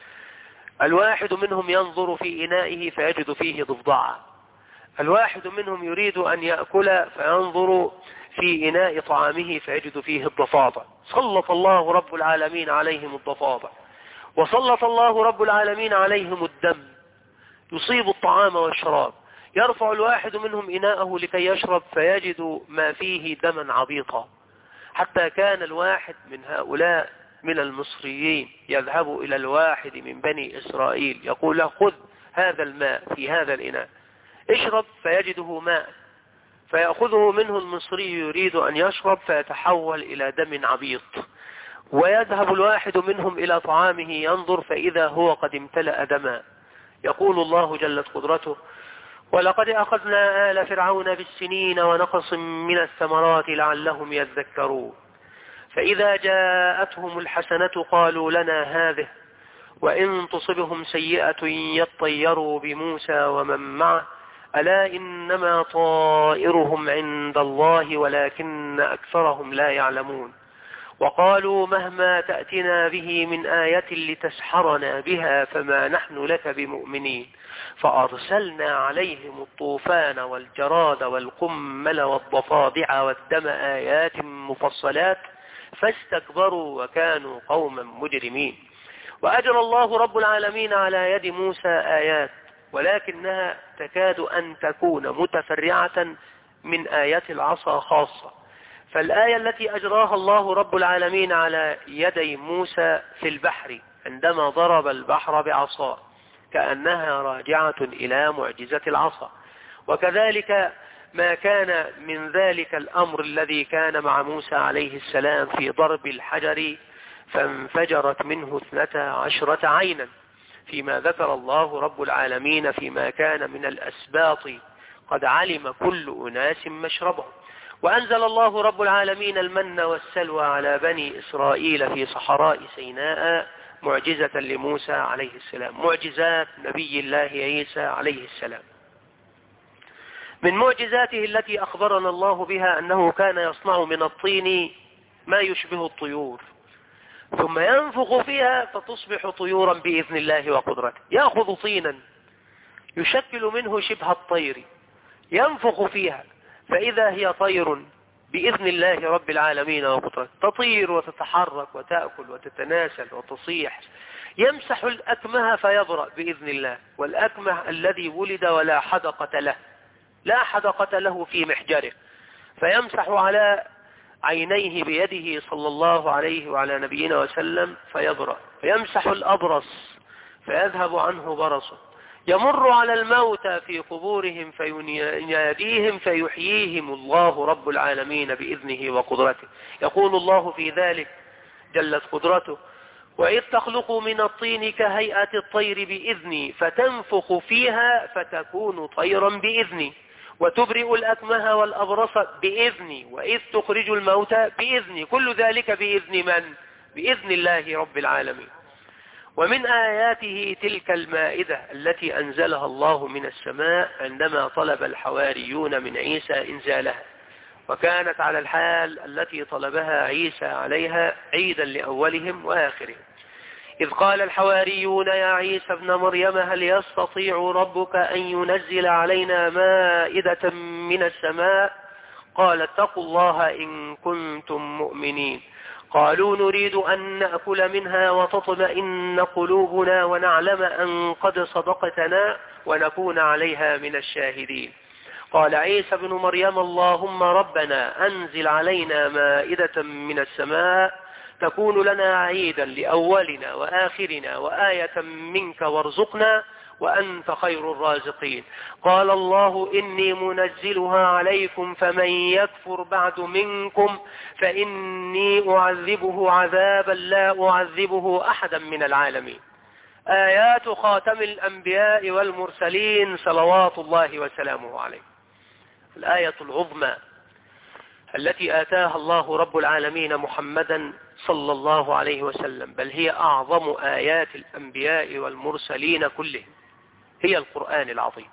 الواحد منهم ينظر في إنائه فيجد فيه ضفدعا، الواحد منهم يريد أن يأكل فينظر في إناء طعامه فيجد فيه الضفادع. سلط الله رب العالمين عليهم الضفادع، وسلط الله رب العالمين عليهم الدم يصيب الطعام والشراب، يرفع الواحد منهم إناءه لكي يشرب فيجد ما فيه دما عبيطا، حتى كان الواحد من هؤلاء من المصريين يذهب إلى الواحد من بني إسرائيل يقول له خذ هذا الماء في هذا الإناء اشرب، فيجده ماء، فيأخذه منه المصري يريد أن يشرب فيتحول إلى دم عبيط، ويذهب الواحد منهم إلى طعامه ينظر فإذا هو قد امتلأ دما. يقول الله جلت قدرته ولقد أخذنا آل فرعون بالسنين ونقص من الثمرات لعلهم يذكرون فإذا جاءتهم الحسنة قالوا لنا هذه وإن تصبهم سيئة يطيروا بموسى ومن معه ألا إنما طائرهم عند الله ولكن أكثرهم لا يعلمون وقالوا مهما تأتنا به من آية لتسحرنا بها فما نحن لك بمؤمنين فأرسلنا عليهم الطوفان والجراد والقمل والضفادع والدم آيات مفصلات فاستكبروا وكانوا قوما مجرمين وأجرى الله رب العالمين على يد موسى آيات ولكنها تكاد أن تكون متفرعة من آيات العصا خاصة فالآية التي أجراها الله رب العالمين على يدي موسى في البحر عندما ضرب البحر بعصاه كأنها راجعة إلى معجزة العصا وكذلك ما كان من ذلك الأمر الذي كان مع موسى عليه السلام في ضرب الحجر فانفجرت منه 12 عينا فيما ذكر الله رب العالمين فيما كان من الأسباط قد علم كل أناس مشربهم وأنزل الله رب العالمين المن والسلوى على بني إسرائيل في صحراء سيناء معجزة لموسى عليه السلام معجزات نبي الله عيسى عليه السلام من معجزاته التي أخبرنا الله بها أنه كان يصنع من الطين ما يشبه الطيور ثم ينفخ فيها فتصبح طيورا بإذن الله وقدرته يأخذ طينا يشكل منه شبه الطير ينفخ فيها فإذا هي طير بإذن الله رب العالمين وقدرته تطير وتتحرك وتأكل وتتناسل وتصيح يمسح الأكمه فيبرأ بإذن الله والأكمه الذي ولد ولا حدقة له لا حدقة له في محجره فيمسح على عينيه بيده صلى الله عليه وعلى نبينا وسلم فيبرأ فيمسح الأبرص فيذهب عنه برصه يمر على الموتى في قبورهم فيناديهم فيحييهم الله رب العالمين بإذنه وقدرته يقول الله في ذلك جلت قدرته وإذ تخلق من الطين كهيئة الطير بإذني فتنفخ فيها فتكون طيرا بإذني وتبرئ الأكمه والأبرص بإذني وإذ تخرج الموتى بإذني كل ذلك بإذن من؟ بإذن الله رب العالمين ومن آياته تلك المائدة التي أنزلها الله من السماء عندما طلب الحواريون من عيسى إنزالها وكانت على الحال التي طلبها عيسى عليها عيدا لأولهم وآخرهم إذ قال الحواريون يا عيسى ابن مريم هل يستطيع ربك أن ينزل علينا مائدة من السماء قال اتقوا الله إن كنتم مؤمنين قالوا نريد أن نأكل منها وتطمئن قلوبنا ونعلم أن قد صدقتنا ونكون عليها من الشاهدين قال عيسى ابن مريم اللهم ربنا أنزل علينا مائدة من السماء تكون لنا عيدا لأولنا وآخرنا وآية منك وارزقنا وأنت خير الرازقين قال الله إني منزلها عليكم فمن يكفر بعد منكم فإني أعذبه عذابا لا أعذبه أحدا من العالمين آيات خاتم الأنبياء والمرسلين صلوات الله وسلامه عليه الآية العظمى التي آتاها الله رب العالمين محمدا صلى الله عليه وسلم بل هي أعظم آيات الأنبياء والمرسلين كلهم هي القرآن العظيم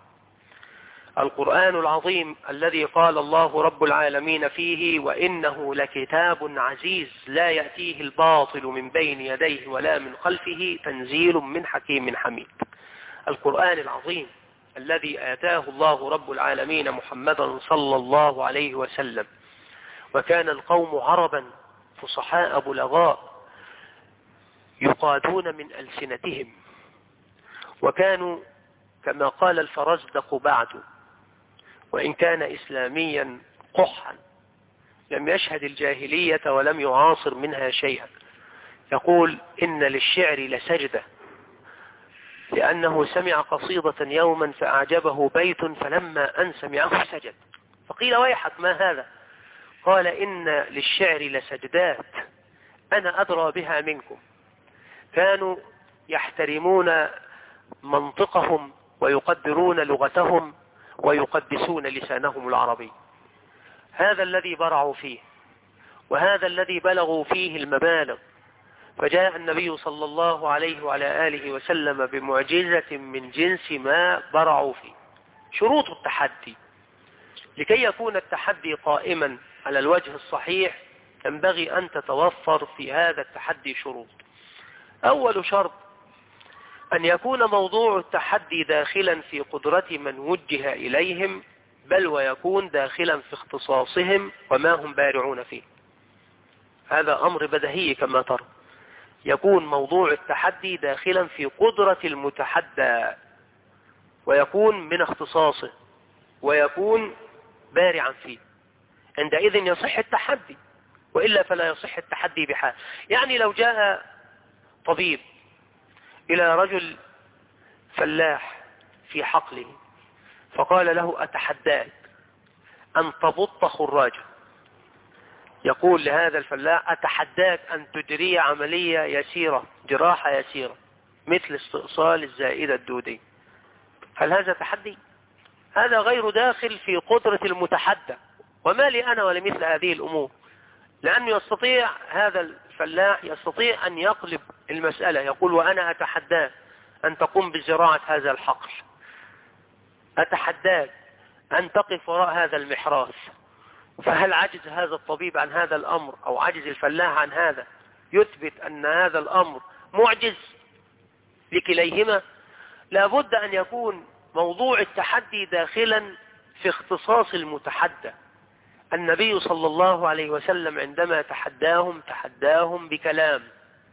القرآن العظيم الذي قال الله رب العالمين فيه وإنه لكتاب عزيز لا يأتيه الباطل من بين يديه ولا من خلفه تنزيل من حكيم حميد القرآن العظيم الذي آتاه الله رب العالمين محمدا صلى الله عليه وسلم وكان القوم عربا فصحاء بلغاء يقادون من ألسنتهم وكانوا كما قال الفرزدق بعد وإن كان إسلاميا قحا لم يشهد الجاهلية ولم يعاصر منها شيئا يقول إن للشعر لسجدة لأنه سمع قصيدة يوما فأعجبه بيت فلما أن سمعه سجد فقيل ويحك ما هذا قال إن للشعر لسجدات أنا أدرى بها منكم كانوا يحترمون منطقهم ويقدرون لغتهم ويقدسون لسانهم العربي. هذا الذي برعوا فيه، وهذا الذي بلغوا فيه المبالغ. فجاء النبي صلى الله عليه وعلى آله وسلم بمعجزة من جنس ما برعوا فيه. شروط التحدي: لكي يكون التحدي قائما على الوجه الصحيح ينبغي أن تتوفر في هذا التحدي شروط. أول شرط: أن يكون موضوع التحدي داخلا في قدرة من وجه إليهم، بل ويكون داخلا في اختصاصهم وما هم بارعون فيه. هذا أمر بديهي كما ترى. يكون موضوع التحدي داخلا في قدرة المتحدى، ويكون من اختصاصه، ويكون بارعا فيه. عندئذ يصح التحدي، وإلا فلا يصح التحدي بحال. يعني لو جاء طبيب إلى رجل فلاح في حقله فقال له: أتحداك أن تبط خراجه. يقول لهذا الفلاح: أتحداك أن تجري عملية يسيرة، جراحة يسيرة، مثل استئصال الزائدة الدودية. هل هذا تحدي؟ هذا غير داخل في قدرة المتحدى. وما لي أنا ولمثل هذه الأمور؟ لأنه يستطيع هذا الفلاح يستطيع أن يقلب المسألة، يقول: وأنا أتحداك أن تقوم بزراعة هذا الحقل، أتحداك أن تقف وراء هذا المحراث. فهل عجز هذا الطبيب عن هذا الأمر أو عجز الفلاح عن هذا يثبت أن هذا الأمر معجز لكليهما؟ لابد أن يكون موضوع التحدي داخلا في اختصاص المتحدى. النبي صلى الله عليه وسلم عندما تحداهم بكلام: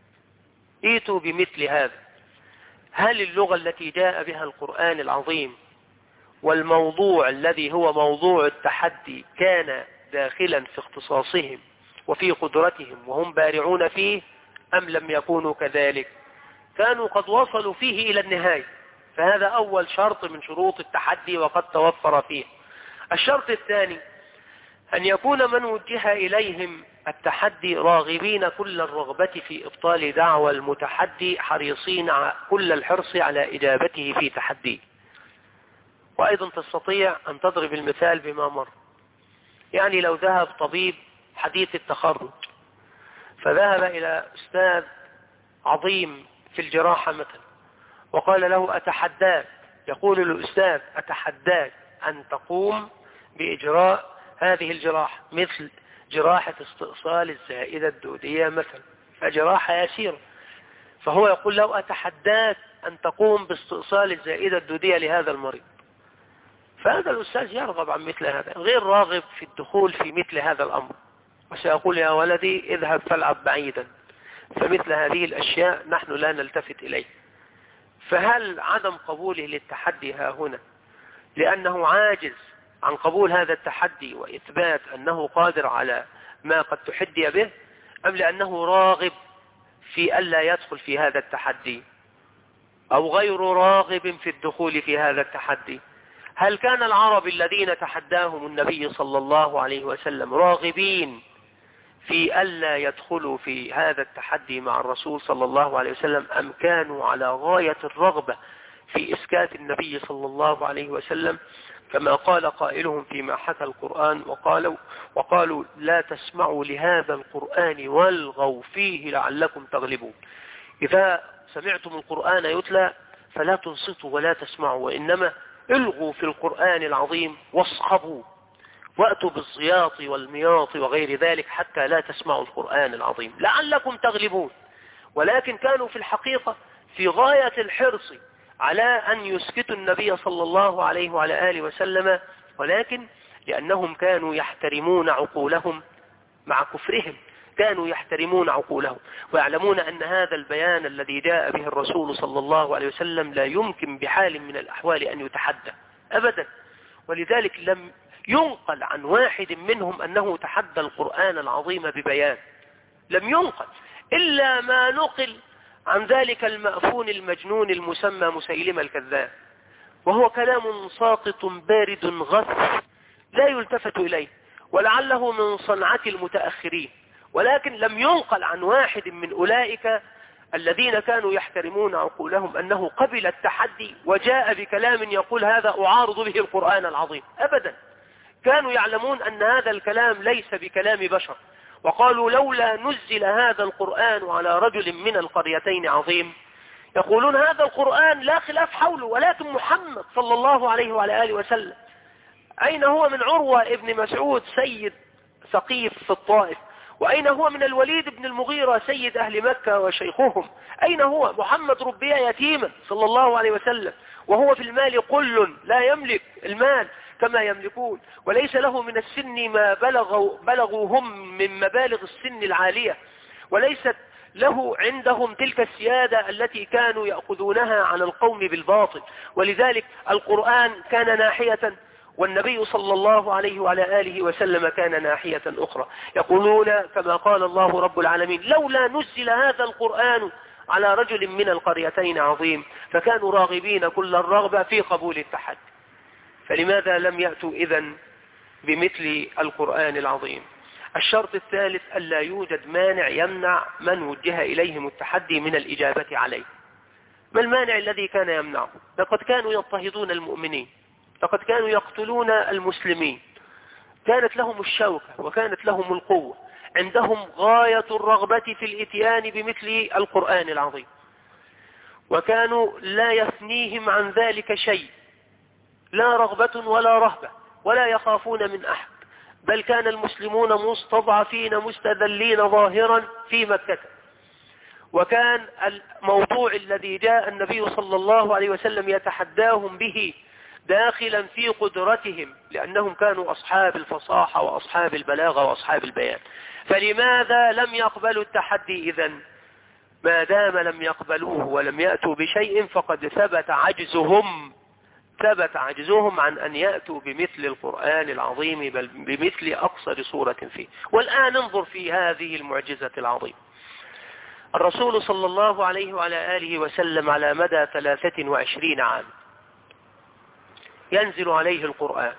ائتوا بمثل هذا. هل اللغة التي جاء بها القرآن العظيم والموضوع الذي هو موضوع التحدي كان داخلا في اختصاصهم وفي قدرتهم وهم بارعون فيه، أم لم يكونوا كذلك؟ كانوا قد وصلوا فيه إلى النهاية. فهذا أول شرط من شروط التحدي وقد توفر فيه. الشرط الثاني: أن يكون من وجه إليهم التحدي راغبين كل الرغبة في إبطال دعوى المتحدي، حريصين كل الحرص على إجابته في تحديه. وأيضا تستطيع أن تضرب المثال بما مر. يعني لو ذهب طبيب حديث التخرج فذهب إلى أستاذ عظيم في الجراحة مثلا وقال له: أتحداك، يقول الأستاذ: أتحداك أن تقوم بإجراء هذه الجراحة، مثل جراحة استئصال الزائدة الدودية مثلا، فجراحة يسيرة. فهو يقول له: أتحداك أن تقوم باستئصال الزائدة الدودية لهذا المريض. فهذا الأستاذ يرغب عن مثل هذا، غير راغب في الدخول في مثل هذا الأمر، وسيقول: يا ولدي اذهب فالعب بعيدا. فمثل هذه الأشياء نحن لا نلتفت إليه. فهل عدم قبوله للتحدي ها هنا لأنه عاجز عن قبول هذا التحدي وإثبات أنه قادر على ما قد تحدي به، أم لأنه راغب في ألا يدخل في هذا التحدي، أو غير راغب في الدخول في هذا التحدي؟ هل كان العرب الذين تحداهم النبي صلى الله عليه وسلم راغبين في ألا يدخلوا في هذا التحدي مع الرسول صلى الله عليه وسلم، أم كانوا على غاية الرغبة في إسكات النبي صلى الله عليه وسلم، كما قال قائلهم فيما حكى القرآن: وقالوا لا تسمعوا لهذا القرآن والغوا فيه لعلكم تغلبون. إذا سمعتم القرآن يتلى فلا تنصتوا ولا تسمعوا، وإنما الغوا في القرآن العظيم واصخبوا، وأتوا بالصياط والمياط وغير ذلك حتى لا تسمعوا القرآن العظيم لعلكم تغلبون. ولكن كانوا في الحقيقة في غاية الحرص على أن يسكتوا النبي صلى الله عليه وعلى آله وسلم، ولكن لأنهم كانوا يحترمون عقولهم مع كفرهم، كانوا يحترمون عقولهم ويعلمون أن هذا البيان الذي جاء به الرسول صلى الله عليه وسلم لا يمكن بحال من الأحوال أن يتحدى أبدا. ولذلك لم ينقل عن واحد منهم أنه تحدى القرآن العظيم ببيان، لم ينقل إلا ما نقل عن ذلك المأفون المجنون المسمى مسيلمة الكذاب، وهو كلام ساقط بارد غث لا يلتفت إليه، ولعله من صنعة المتأخرين. ولكن لم ينقل عن واحد من أولئك الذين كانوا يحترمون عقولهم أنه قبل التحدي وجاء بكلام يقول هذا أعارض به القرآن العظيم. أبدا، كانوا يعلمون أن هذا الكلام ليس بكلام بشر، وقالوا لولا نزل هذا القرآن على رجل من القريتين عظيم. يقولون هذا القرآن لا خلاف حوله، ولكن محمد صلى الله عليه وعلى آله وسلم أين هو من عروة ابن مسعود سيد ثقيف في الطائف؟ وأين هو من الوليد بن المغيرة سيد أهل مكة وشيخهم؟ أين هو؟ محمد ربي يتيما صلى الله عليه وسلم، وهو في المال قل لا يملك المال كما يملكون، وليس له من السن ما بلغوا هم من مبالغ السن العالية، وليست له عندهم تلك السيادة التي كانوا يأخذونها على القوم بالباطل. ولذلك القرآن كان ناحية، والنبي صلى الله عليه وعلى آله وسلم كان ناحية أخرى. يقولون كما قال الله رب العالمين لولا نزل هذا القرآن على رجل من القريتين عظيم، فكانوا راغبين كل الرغبة في قبول التحدي. فلماذا لم يأتوا إذن بمثل القرآن العظيم؟ الشرط الثالث ألا يوجد مانع يمنع من وجه إليهم التحدي من الإجابة عليه. ما المانع الذي كان يمنعه؟ لقد كانوا يضطهدون المؤمنين، لقد كانوا يقتلون المسلمين، كانت لهم الشوكة وكانت لهم القوة، عندهم غاية الرغبة في الإتيان بمثل القرآن العظيم، وكانوا لا يثنيهم عن ذلك شيء، لا رغبة ولا رهبة، ولا يخافون من أحد، بل كان المسلمون مستضعفين مستذلين ظاهرا في مكة. وكان الموضوع الذي جاء النبي صلى الله عليه وسلم يتحداهم به داخلا في قدرتهم، لأنهم كانوا أصحاب الفصاحة وأصحاب البلاغة وأصحاب البيان. فلماذا لم يقبلوا التحدي إذن؟ ما دام لم يقبلوه ولم يأتوا بشيء فقد ثبت عجزهم عن أن يأتوا بمثل القرآن العظيم، بل بمثل أقصر سورة فيه. والآن انظر في هذه المعجزة العظيمة. الرسول صلى الله عليه وعلى آله وسلم على مدى 23 عام ينزل عليه القرآن،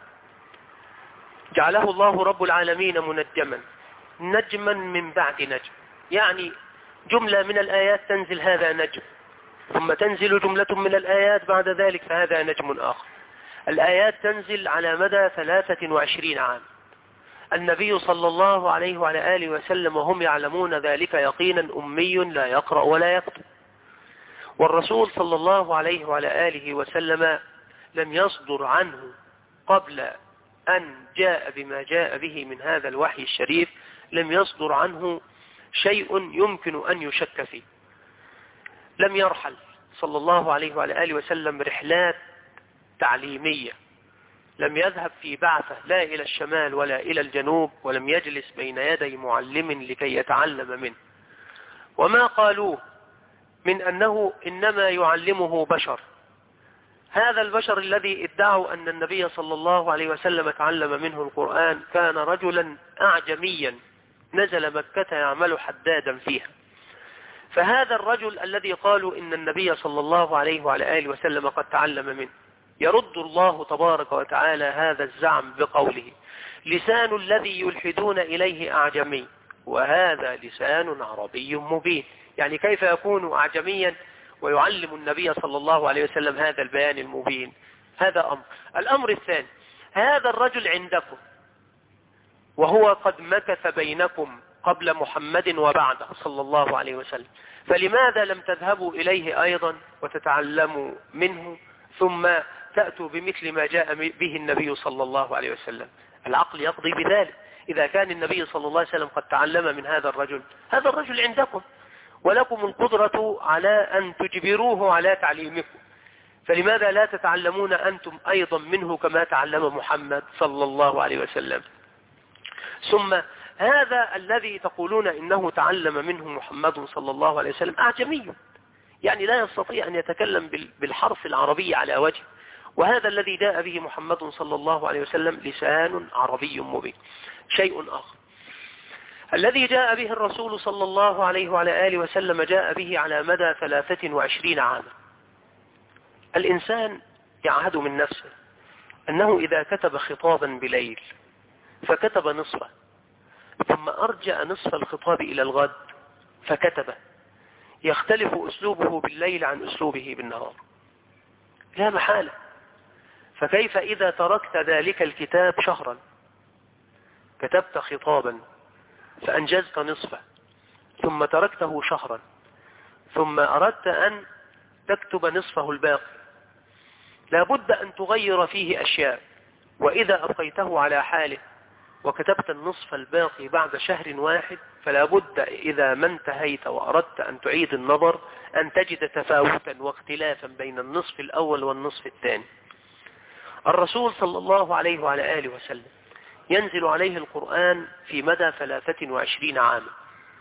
جعله الله رب العالمين منجما، نجما من بعد نجم، يعني جملة من الآيات تنزل هذا نجم، ثم تنزل جملة من الآيات بعد ذلك فهذا نجم آخر. الآيات تنزل على مدى 23 عام. النبي صلى الله عليه وعلى آله وسلم وهم يعلمون ذلك يقينا أمي لا يقرأ ولا يكتب. والرسول صلى الله عليه وعلى آله وسلم لم يصدر عنه قبل أن جاء بما جاء به من هذا الوحي الشريف، لم يصدر عنه شيء يمكن أن يشك فيه. لم يرحل صلى الله عليه وعلى آله وسلم رحلات تعليمية، لم يذهب في بعثة لا إلى الشمال ولا إلى الجنوب، ولم يجلس بين يدي معلم لكي يتعلم منه. وما قالوه من أنه إنما يعلمه بشر. هذا البشر الذي ادعوا أن النبي صلى الله عليه وسلم تعلم منه القرآن كان رجلا أعجميا نزل مكة يعمل حدادا فيها. فهذا الرجل الذي قالوا إن النبي صلى الله عليه وعلى آله وسلم قد تعلم منه، يرد الله تبارك وتعالى هذا الزعم بقوله لسان الذي يلحدون إليه أعجمي وهذا لسان عربي مبين. يعني كيف يكون أعجميا ويعلم النبي صلى الله عليه وسلم هذا البيان المبين؟ هذا أمر. الأمر الثاني، هذا الرجل عندكم وهو قد مكث بينكم قبل محمد وبعده صلى الله عليه وسلم، فلماذا لم تذهبوا إليه أيضا وتتعلموا منه ثم تأتوا بمثل ما جاء به النبي صلى الله عليه وسلم؟ العقل يقضي بذلك. إذا كان النبي صلى الله عليه وسلم قد تعلم من هذا الرجل عندكم ولكم القدرة على أن تجبروه على تعليمكم، فلماذا لا تتعلمون أنتم أيضا منه كما تعلم محمد صلى الله عليه وسلم؟ ثم هذا الذي تقولون إنه تعلم منه محمد صلى الله عليه وسلم أعجمي، يعني لا يستطيع أن يتكلم بالحرف العربي على وجه، وهذا الذي جاء به محمد صلى الله عليه وسلم لسان عربي مبين. شيء آخر الذي جاء به الرسول صلى الله عليه وعلى آله وسلم جاء به على مدى 23 عاما. الإنسان يعهد من نفسه أنه إذا كتب خطابا بليل فكتب نصفه ثم أرجع نصف الخطاب إلى الغد فكتبه، يختلف أسلوبه بالليل عن أسلوبه بالنهار، لا محالة. فكيف إذا تركت ذلك الكتاب شهرا، كتبت خطابا فأنجزت نصفه، ثم تركته شهرا، ثم أردت أن تكتب نصفه الباقي، لابد أن تغير فيه أشياء. وإذا أبقيته على حاله وكتبت النصف الباقي بعد شهر واحد، فلا بد إذا ما انتهيت وأردت أن تعيد النظر أن تجد تفاوتا واختلافا بين النصف الأول والنصف الثاني. الرسول صلى الله عليه وعلى آله وسلم ينزل عليه القرآن في مدى 23 عاما.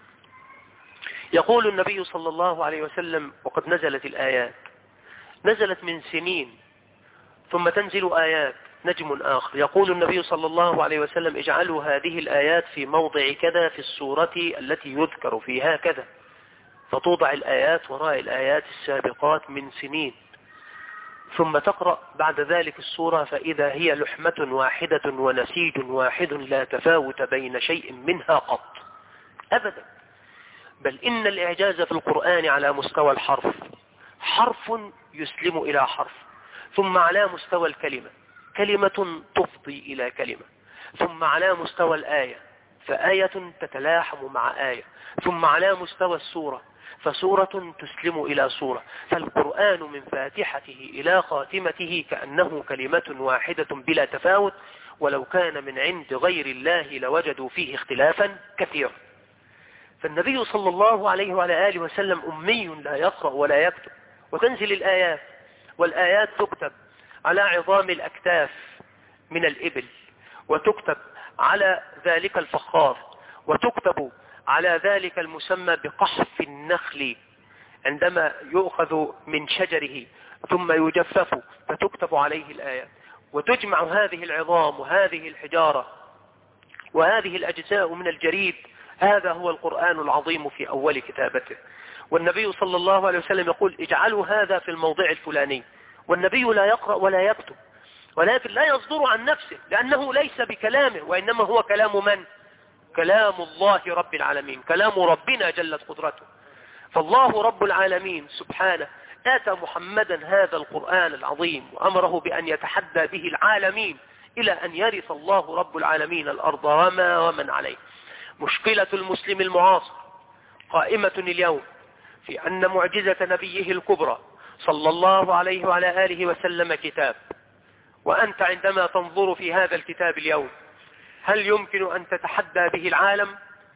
يقول النبي صلى الله عليه وسلم: وقد نزلت الآيات، نزلت من سنين ثم تنزل آيات نجم آخر. يقول النبي صلى الله عليه وسلم: اجعلوا هذه الآيات في موضع كذا في السورة التي يذكر فيها كذا، فتوضع الآيات وراء الآيات السابقات من سنين، ثم تقرأ بعد ذلك السورة فإذا هي لحمة واحدة ونسيج واحد لا تفاوت بين شيء منها قط أبدا. بل إن الإعجاز في القرآن على مستوى الحرف، حرف يسلم إلى حرف، ثم على مستوى الكلمة كلمة تفضي إلى كلمة، ثم على مستوى الآية فآية تتلاحم مع آية، ثم على مستوى السورة فسورة تسلم إلى سورة. فالقرآن من فاتحته إلى خاتمته كأنه كلمة واحدة بلا تفاوت، ولو كان من عند غير الله لوجدوا فيه اختلافا كثيرا. فالنبي صلى الله عليه وعلى آله وسلم أمي لا يقرأ ولا يكتب، وتنزل الآيات، والآيات تكتب على عظام الأكتاف من الإبل، وتكتب على ذلك الفخار، وتكتب على ذلك المسمى بقحف النخل عندما يؤخذ من شجره ثم يجفف فتكتب عليه الآيات، وتجمع هذه العظام وهذه الحجارة وهذه الأجزاء من الجريد. هذا هو القرآن العظيم في أول كتابته. والنبي صلى الله عليه وسلم يقول: اجعلوا هذا في الموضع الفلاني. والنبي لا يقرأ ولا يكتب، ولكن لا يصدر عن نفسه، لأنه ليس بكلامه، وإنما هو كلام من؟ كلام الله رب العالمين، كلام ربنا جلت قدرته. فالله رب العالمين سبحانه آتى محمدا هذا القرآن العظيم وأمره بأن يتحدى به العالمين إلى أن يرث الله رب العالمين الأرض ومن عليه. مشكلة المسلم المعاصر قائمة اليوم في أن معجزة نبيه الكبرى صلى الله عليه وعلى آله وسلم كتاب، وأنت عندما تنظر في هذا الكتاب اليوم هل يمكن أن تتحدى به العالم؟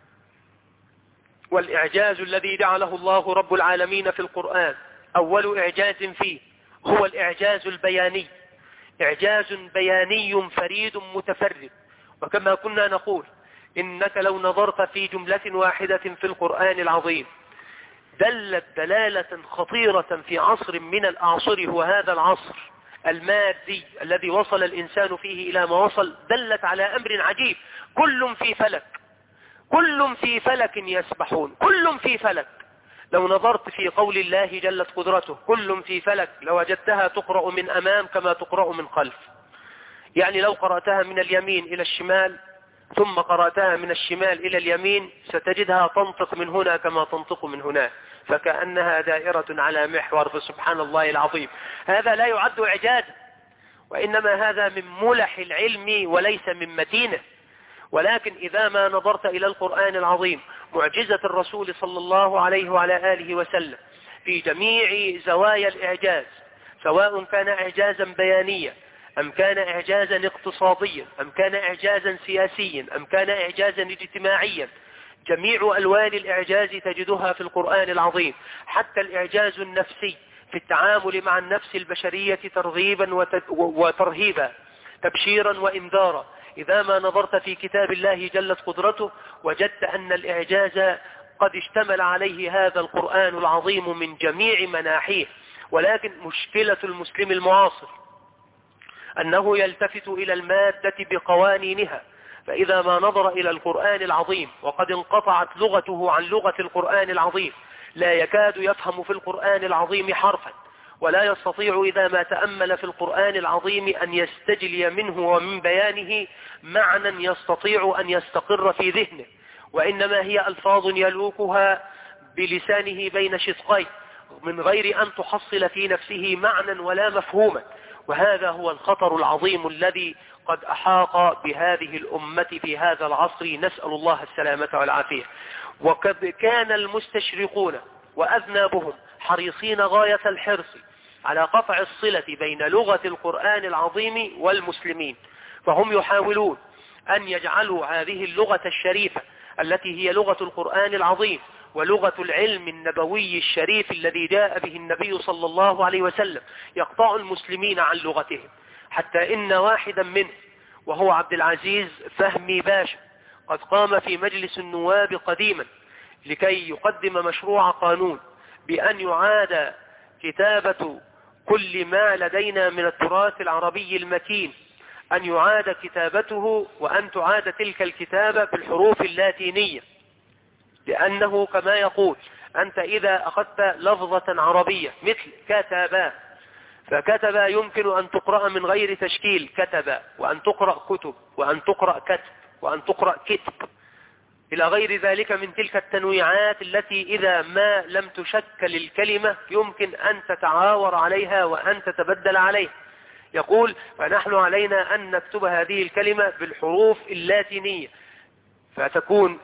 والإعجاز الذي جعله الله رب العالمين في القرآن أول إعجاز فيه هو الإعجاز البياني، إعجاز بياني فريد متفرد. وكما كنا نقول إنك لو نظرت في جملة واحدة في القرآن العظيم دلت دلالة خطيرة في عصر من الأعصر، هو هذا العصر المادي الذي وصل الإنسان فيه إلى ما وصل، دلت على أمر عجيب. كل في فلك، كل في فلك يسبحون، كل في فلك. لو نظرت في قول الله جلت قدرته كل في فلك لوجدتها تقرأ من أمام كما تقرأ من خلف. يعني لو قرأتها من اليمين إلى الشمال ثم قرأتها من الشمال إلى اليمين ستجدها تنطق من هنا كما تنطق من هنا، فكأنها دائرة على محور. فسبحان الله العظيم، هذا لا يعد إعجازا، وإنما هذا من ملح العلم وليس من متينه. ولكن إذا ما نظرت إلى القرآن العظيم معجزة الرسول صلى الله عليه وعلى آله وسلم في جميع زوايا الإعجاز، سواء كان إعجازا بيانيا أم كان إعجازا اقتصاديا أم كان إعجازا سياسيا أم كان إعجازا اجتماعيا، جميع ألوان الإعجاز تجدها في القرآن العظيم. حتى الإعجاز النفسي في التعامل مع النفس البشرية ترغيبا وترهيبا، تبشيرا وإنذارا. إذا ما نظرت في كتاب الله جلت قدرته وجدت أن الإعجاز قد اشتمل عليه هذا القرآن العظيم من جميع مناحيه. ولكن مشكلة المسلم المعاصر أنه يلتفت إلى المادة بقوانينها، فإذا ما نظر إلى القرآن العظيم وقد انقطعت لغته عن لغة القرآن العظيم لا يكاد يفهم في القرآن العظيم حرفا، ولا يستطيع إذا ما تأمل في القرآن العظيم أن يستجلي منه ومن بيانه معنى يستطيع أن يستقر في ذهنه، وإنما هي ألفاظ يلوكها بلسانه بين شدقين من غير أن تحصل في نفسه معنى ولا مفهوما. وهذا هو الخطر العظيم الذي قد أحاط بهذه الأمة في هذا العصر، نسأل الله السلامة والعافية. وقد كان المستشرقون وأذنابهم حريصين غاية الحرص على قطع الصلة بين لغة القرآن العظيم والمسلمين، فهم يحاولون أن يجعلوا هذه اللغة الشريفة التي هي لغة القرآن العظيم ولغة العلم النبوي الشريف الذي جاء به النبي صلى الله عليه وسلم، يقطع المسلمين عن لغتهم، حتى إن واحدا منه وهو عبد العزيز فهمي باشا قد قام في مجلس النواب قديما لكي يقدم مشروع قانون بأن يعاد كتابة كل ما لدينا من التراث العربي المتين، أن يعاد كتابته وأن تعاد تلك الكتابة بالحروف اللاتينية، لأنه كما يقول أنت إذا أخذت لفظة عربية مثل كتب، فكتب يمكن أن تقرأ من غير تشكيل كتب، وأن تقرأ كتب، وأن تقرأ كتب، وأن تقرأ كتب، إلى غير ذلك من تلك التنويعات التي إذا ما لم تشكل الكلمة يمكن أن تتعاور عليها وأن تتبدل عليها. يقول فنحن علينا أن نكتب هذه الكلمة بالحروف اللاتينية، فتكون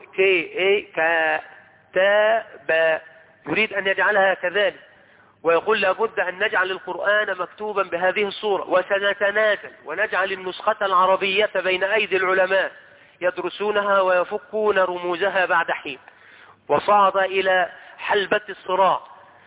كتاب، يريد أن يجعلها كذلك، ويقول لابد أن نجعل القرآن مكتوبا بهذه الصورة، وسنتنازل ونجعل النسخة العربية بين أيدي العلماء يدرسونها ويفكون رموزها بعد حين. وصعد إلى حلبة الصراع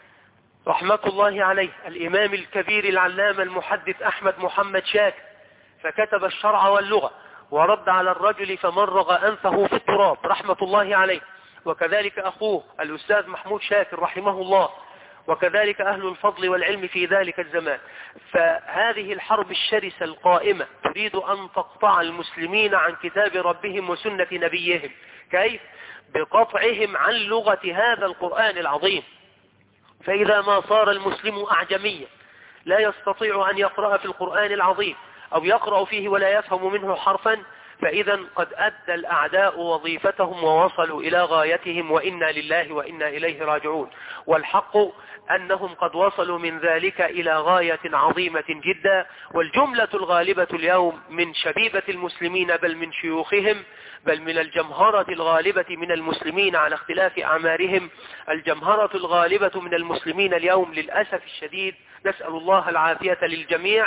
رحمة الله عليه الإمام الكبير العلامة المحدث أحمد محمد شاكر، فكتب الشرع واللغة ورد على الرجل فمرغ أنفه في التراب رحمة الله عليه، وكذلك أخوه الأستاذ محمود شاكر رحمه الله، وكذلك أهل الفضل والعلم في ذلك الزمان. فهذه الحرب الشرسة القائمة تريد أن تقطع المسلمين عن كتاب ربهم وسنة نبيهم. كيف؟ بقطعهم عن لغة هذا القرآن العظيم. فإذا ما صار المسلم أعجميا لا يستطيع أن يقرأ في القرآن العظيم أو يقرأ فيه ولا يفهم منه حرفا، فإذا قد أدى الأعداء وظيفتهم ووصلوا إلى غايتهم، وإنا لله وإنا إليه راجعون. والحق أنهم قد وصلوا من ذلك إلى غاية عظيمة جدا. والجملة الغالبة اليوم من شبيبة المسلمين بل من شيوخهم بل من الجمهرة الغالبة من المسلمين على اختلاف أعمارهم، الجمهرة الغالبة من المسلمين اليوم للأسف الشديد، نسأل الله العافية للجميع،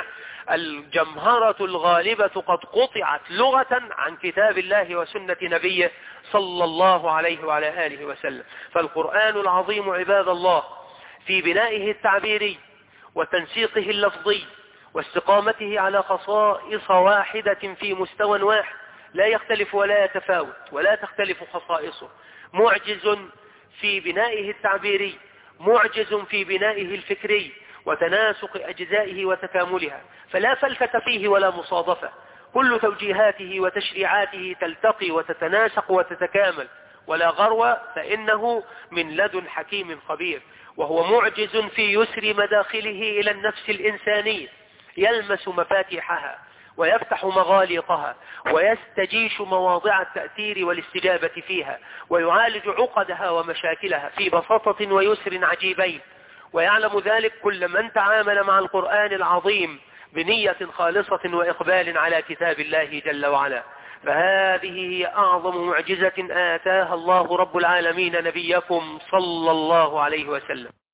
الجمهرة الغالبة قد قطعت لغة عن كتاب الله وسنة نبيه صلى الله عليه وعلى آله وسلم. فالقرآن العظيم عباد الله في بنائه التعبيري وتنسيقه اللفظي واستقامته على خصائص واحدة في مستوى واحد لا يختلف ولا يتفاوت ولا تختلف خصائصه، معجز في بنائه التعبيري، معجز في بنائه الفكري وتناسق أجزائه وتكاملها، فلا فلسفة فيه ولا مصادفة، كل توجيهاته وتشريعاته تلتقي وتتناسق وتتكامل، ولا غرو، فإنه من لدن حكيم خبير. وهو معجز في يسر مداخله إلى النفس الإنسانية، يلمس مفاتيحها ويفتح مغاليقها ويستجيش مواضع التأثير والاستجابة فيها، ويعالج عقدها ومشاكلها في بساطة ويسر عجيبين. ويعلم ذلك كل من تعامل مع القرآن العظيم بنية خالصة وإقبال على كتاب الله جل وعلا. فهذه هي أعظم معجزة آتاها الله رب العالمين نبيكم صلى الله عليه وسلم.